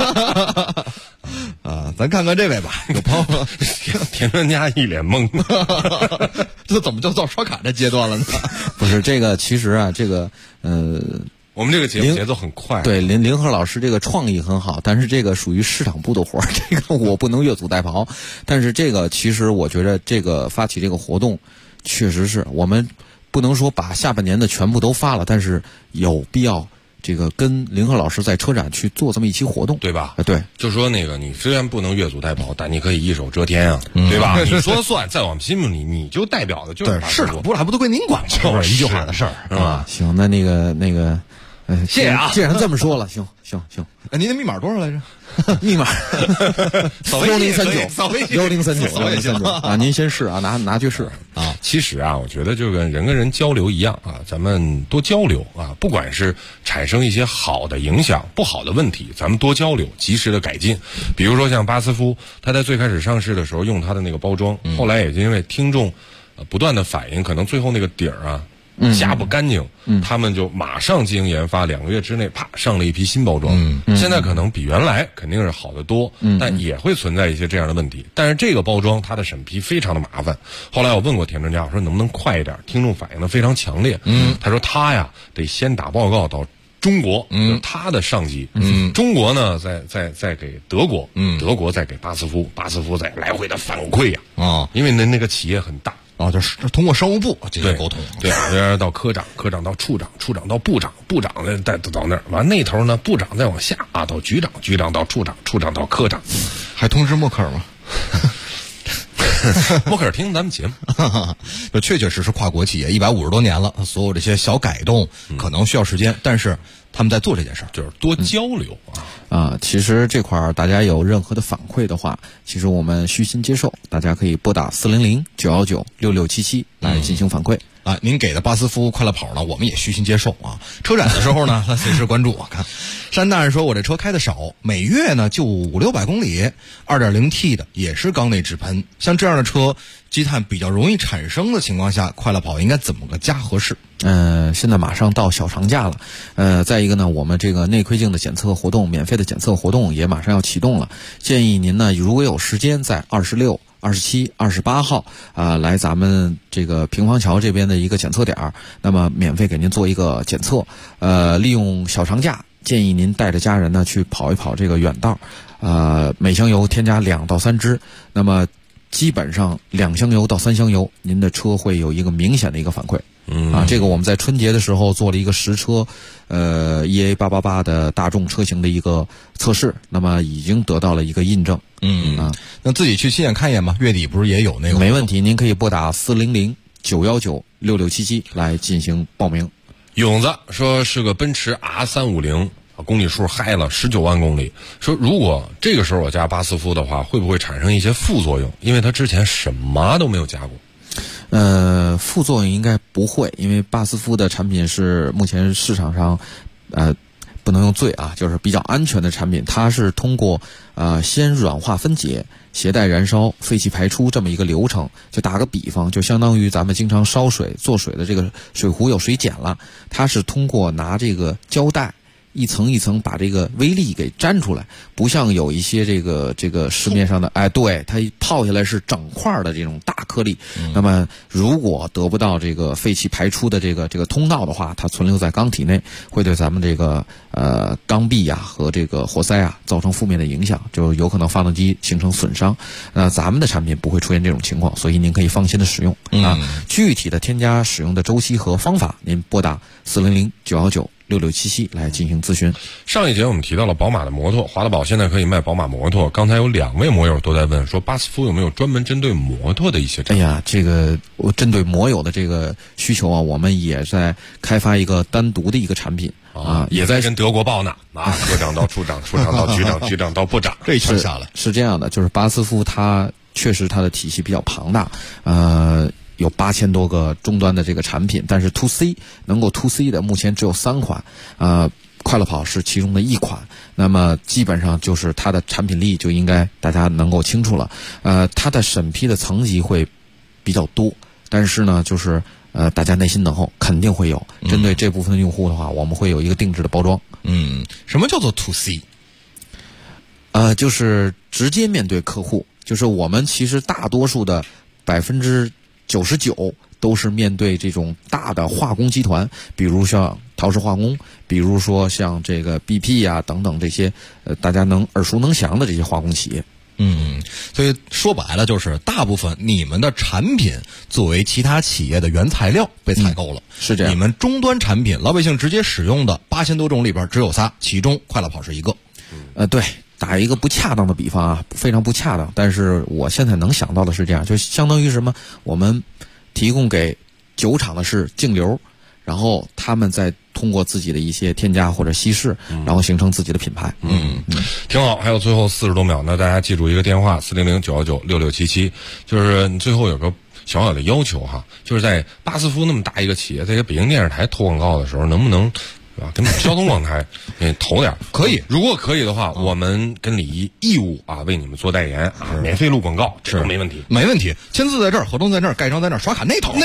D: 啊！咱看看这位吧，有朋友
F: 田专家一脸懵，
D: 这怎么就到刷卡这阶段了呢？不是这个，其实啊，这个
F: 我们这个节目节奏很快，
D: 对林和老师这个创意很好，但是这个属于市场部的活儿，这个我不能越俎代庖。但是这个其实我觉得这个发起这个活动，确实是我们不能说把下半年的全部都发了，但是有必要这个跟林和老师在车展去做这么一期活动，
F: 对吧？
D: 对，
F: 就说那个你虽然不能越俎代庖，但你可以一手遮天啊，对吧？你说了算，在我们心目里你就代表的就是
D: 市场部，还不都归您管吗？就是一句话的事儿，是吧？行，那那个。
F: 谢谢啊！
D: 既然这么说了，行，您的密码多少来着？密码1039，1039啊！您先试啊，拿去试啊。
F: 其实啊，我觉得就跟人交流一样啊，咱们多交流啊，不管是产生一些好的影响、不好的问题，咱们多交流，及时的改进。比如说像巴斯夫，他在最开始上市的时候用他的那个包装，后来也因为听众不断的反映，可能最后那个底儿啊。夹不干净，他们就马上进行研发，2个月之内啪上了一批新包装。现在可能比原来肯定是好得多，但也会存在一些这样的问题。但是这个包装它的审批非常的麻烦。后来我问过田专家，我说能不能快一点？听众反映的非常强烈。他说他呀得先打报告到中国，他的上级，中国呢再给德国，德国再给巴斯夫，巴斯夫再来回的反馈呀，因为那个企业很大。
D: 就是通过商务部这个沟通，
F: 对，到科长，科长到处长，处长到部长，部长再到那儿，完那头呢，部长再往下啊，到局长，局长到处长，处长到科长，
D: 还通知默克尔吗？
F: 默克尔听咱们节目，
D: 确实是跨国企业150多年了，所有这些小改动可能需要时间，但是他们在做这件事儿，
F: 就是多交流
D: 其实这块儿大家有任何的反馈的话，其实我们虚心接受，大家可以拨打400-919-6677来进行反馈。您给的巴斯夫快乐跑呢，我们也虚心接受啊。车展的时候呢，随时关注我看。山大人说我这车开的少，每月呢就500-600公里，2.0T 的也是缸内直喷，像这样的车积碳比较容易产生的情况下，快乐跑应该怎么个加合适？现在马上到小长假了，再一个呢，我们这个内窥镜的检测活动，免费的检测活动也马上要启动了。建议您呢，如果有时间，在26、 27、28号来咱们这个平房桥这边的一个检测点，那么免费给您做一个检测。利用小长假，建议您带着家人呢去跑一跑这个远道，每箱油添加2到3支，那么基本上2箱油到3箱油，您的车会有一个明显的一个反馈。这个我们在春节的时候做了一个实车，EA888的大众车型的一个测试，那么已经得到了一个印证。那自己去亲眼看一眼吧。月底不是也有那个？没问题，您可以拨打400-919-6677来进行报名。
F: 勇子说是个奔驰 R350，公里数嗨了19万公里。说如果这个时候我加巴斯夫的话，会不会产生一些副作用？因为他之前什么都没有加过。
D: 副作用应该不会，因为巴斯夫的产品是目前市场上不能用最就是比较安全的产品。它是通过先软化分解、携带燃烧、废气排出这么一个流程。就打个比方，就相当于咱们经常烧水做水的这个水壶有水碱了，它是通过拿这个胶带一层一层把这个微粒给粘出来，不像有一些这个市面上的对，它泡下来是整块的这种大颗粒。那么如果得不到这个废气排出的这个通道的话，它存留在缸体内，会对咱们这个缸壁和这个活塞造成负面的影响，就有可能发动机形成损伤。咱们的产品不会出现这种情况，所以您可以放心的使用。具体的添加使用的周期和方法，您拨打400-919-6677来进行咨询。
F: 上一节我们提到了宝马的摩托，华德宝现在可以卖宝马摩托。刚才有2位摩友都在问说，巴斯夫有没有专门针对摩托的一些产品？
D: 这个针对摩友的这个需求我们也在开发一个单独的一个产品
F: 也在跟德国报呢科长到处长，处长到局长，局长到部长，这一圈下来
D: 是这样的，就是巴斯夫它确实它的体系比较庞大，有8000多个终端的这个产品，但是 To C 能够 To C 的目前只有3款，快乐跑是其中的1款。那么基本上就是它的产品力就应该大家能够清楚了。它的审批的层级会比较多，但是呢，就是大家耐心等候，肯定会有。针对这部分的用户的话，我们会有一个定制的包装。
F: 什么叫做 To C？
D: 就是直接面对客户，就是我们其实大多数的99%都是面对这种大的化工集团，比如像陶氏化工，比如说像这个 BP 等等这些大家能耳熟能详的这些化工企业。所以说白了就是大部分你们的产品作为其他企业的原材料被采购了，是这样。你们终端产品老百姓直接使用的8000多种里边只有3，其中快乐跑是1个。对。打一个不恰当的比方非常不恰当，但是我现在能想到的是这样，就相当于什么？我们提供给酒厂的是净流，然后他们再通过自己的一些添加或者稀释，然后形成自己的品牌。
F: 挺好。还有最后40多秒呢，大家记住一个电话400-919-6677，就是你最后有个小小的要求就是在巴斯夫那么大一个企业，在给北京电视台投广告的时候，能不能跟交通广台投点？可以，如果可以的话，我们跟李一义务为你们做代言免费录广告，这都没问题，
D: 没问题。签字在这儿，合同在这儿，盖章在那儿，刷卡那头。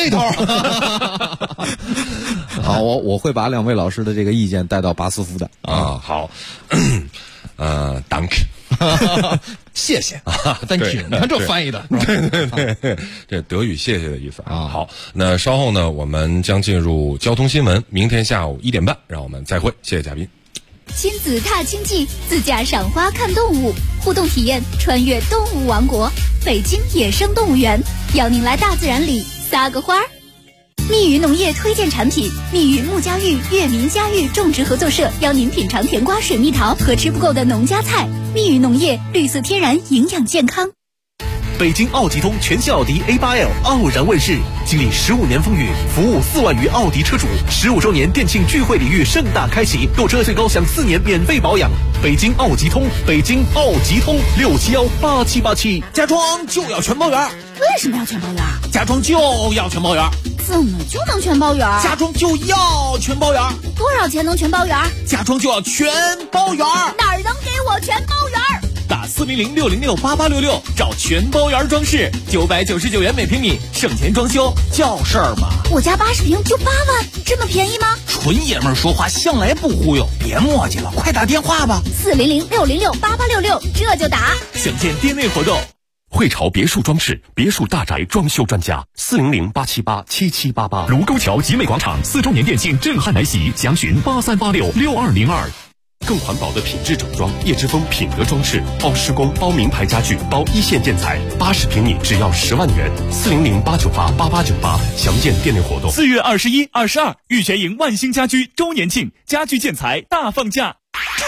D: 好，我会把2位老师的这个意见带到巴斯夫的
F: 好，Dank。
D: 谢谢，Thank you。你看这翻译的，
F: 对，这德语谢谢的意思好，那稍后呢，我们将进入交通新闻。明天下午1点半，让我们再会。谢谢嘉宾。
A: 亲子踏青记，自驾赏花看动物，互动体验穿越动物王国，北京野生动物园，邀您来大自然里撒个花儿。密语农业推荐产品：密语木家育悦民家育种植合作社邀您品尝甜瓜、水蜜桃和吃不够的农家菜。密语农业，绿色天然，营养健康。
M: 北京奥吉通全新奥迪 A8L 傲然问世，经历15年风雨，服务4万余奥迪车主，15周年店庆聚会礼遇盛大开启，购车最高享4年免费保养。北京奥吉通，北京奥吉通，6718787，
L: 加装就要全包圆。
A: 为什么要全包圆？
L: 加装就要全包圆。
A: 怎么就能全包圆？
L: 加装就要全包圆。
A: 多少钱能全包圆？
L: 加装就要全包圆。
A: 哪儿能给我全包圆？
W: 打400-606-8866找全包圆装饰，999元每平米，省钱装修叫事儿吗？
A: 我家80平就8万，这么便宜吗？
L: 纯爷们儿说话向来不忽悠，别磨叽了，快打电话吧。
A: 400-606-8866，这就打。
W: 详见店内活动。
B: 汇潮别墅装饰，别墅大宅装修专家，400-878-7788。
J: 卢沟桥集美广场4周年店庆震撼来袭，详询83866202。
B: 更环保的品质整装，叶之峰品格装饰，包施工、包名牌家具、包一线建材，80平米只要10万元，400-898-8898，详见店内活动。
K: 4月21、22，玉泉营万兴家居周年庆，家具建材大放价。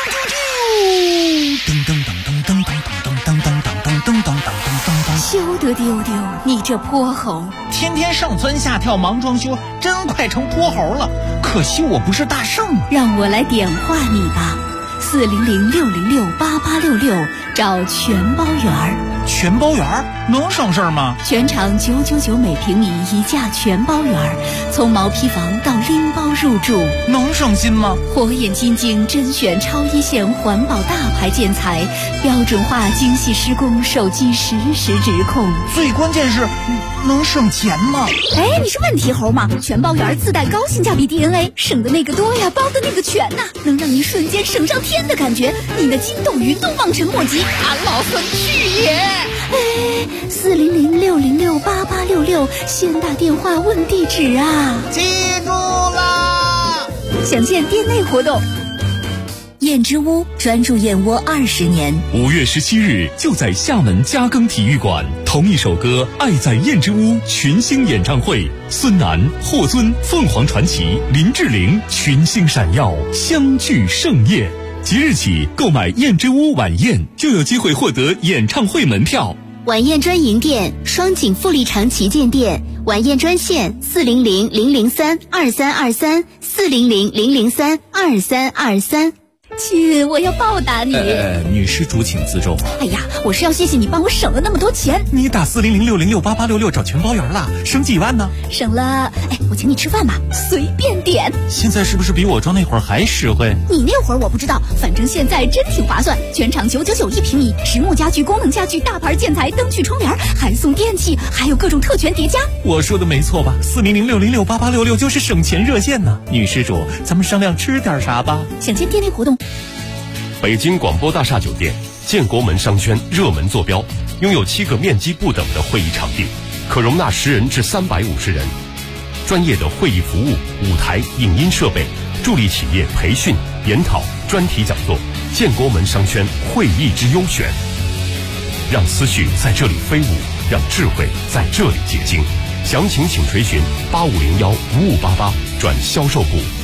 O: 噔噔噔噔噔噔噔噔噔噔噔噔噔噔噔。
A: 休得丢丢，你这泼猴！
O: 天天上蹿下跳忙装修，真快成泼猴了。可惜我不是大圣，
A: 让我来点化你吧。400-606-8866，找全包园儿。
O: 全包园儿能省事儿吗？
A: 全场999每平米一价全包园儿，从毛坯房到拎包入住，
O: 能省心吗？
A: 火眼金睛甄选超一线环保大牌建材，标准化精细施工，手机实时直控。
O: 最关键是能省钱吗？
A: 哎，你是问题猴吗？全包园自带高性价比 DNA， 省的那个多呀，包的那个全呐，能让你瞬间省上天的感觉，你的筋斗云都望尘莫及。俺老孙去也！哎，400-606-8866，先打电话问地址啊！
O: 记住啦！
A: 详见店内活动。燕之屋专注燕窝20年。
J: 5月17日就在厦门嘉庚体育馆，同一首歌《爱在燕之屋》群星演唱会，孙楠、霍尊、凤凰传奇、林志玲群星闪耀，相聚盛宴。即日起购买燕之屋晚宴，就有机会获得演唱会门票。
T: 晚宴专营店：双井富力城旗舰店。晚宴专线：400-003-2323，400-003-2323。
A: 亲，我要报答你。
O: 女施主请自重。
A: 哎呀，我是要谢谢你帮我省了那么多钱。
O: 你打400-606-8866找全包园了，省几万呢？
A: 省了，哎，我请你吃饭吧，随便点。
O: 现在是不是比我装那会儿还实惠？
A: 你那会儿我不知道，反正现在真挺划算。全场999一平米，实木家具、功能家具、大牌建材、灯具、窗帘，还送电器，还有各种特权叠加。
O: 我说的没错吧？400-606-8866就是省钱热线呢。女施主，咱们商量吃点啥吧？
A: 详见店内活动。
B: 北京广播大厦酒店建国门商圈热门坐标，拥有7个面积不等的会议场地，可容纳10人至350人。专业的会议服务、舞台、影音设备，助力企业培训、研讨、专题讲座。建国门商圈会议之优选，让思绪在这里飞舞，让智慧在这里结晶。详情请垂询8501-5588转销售部。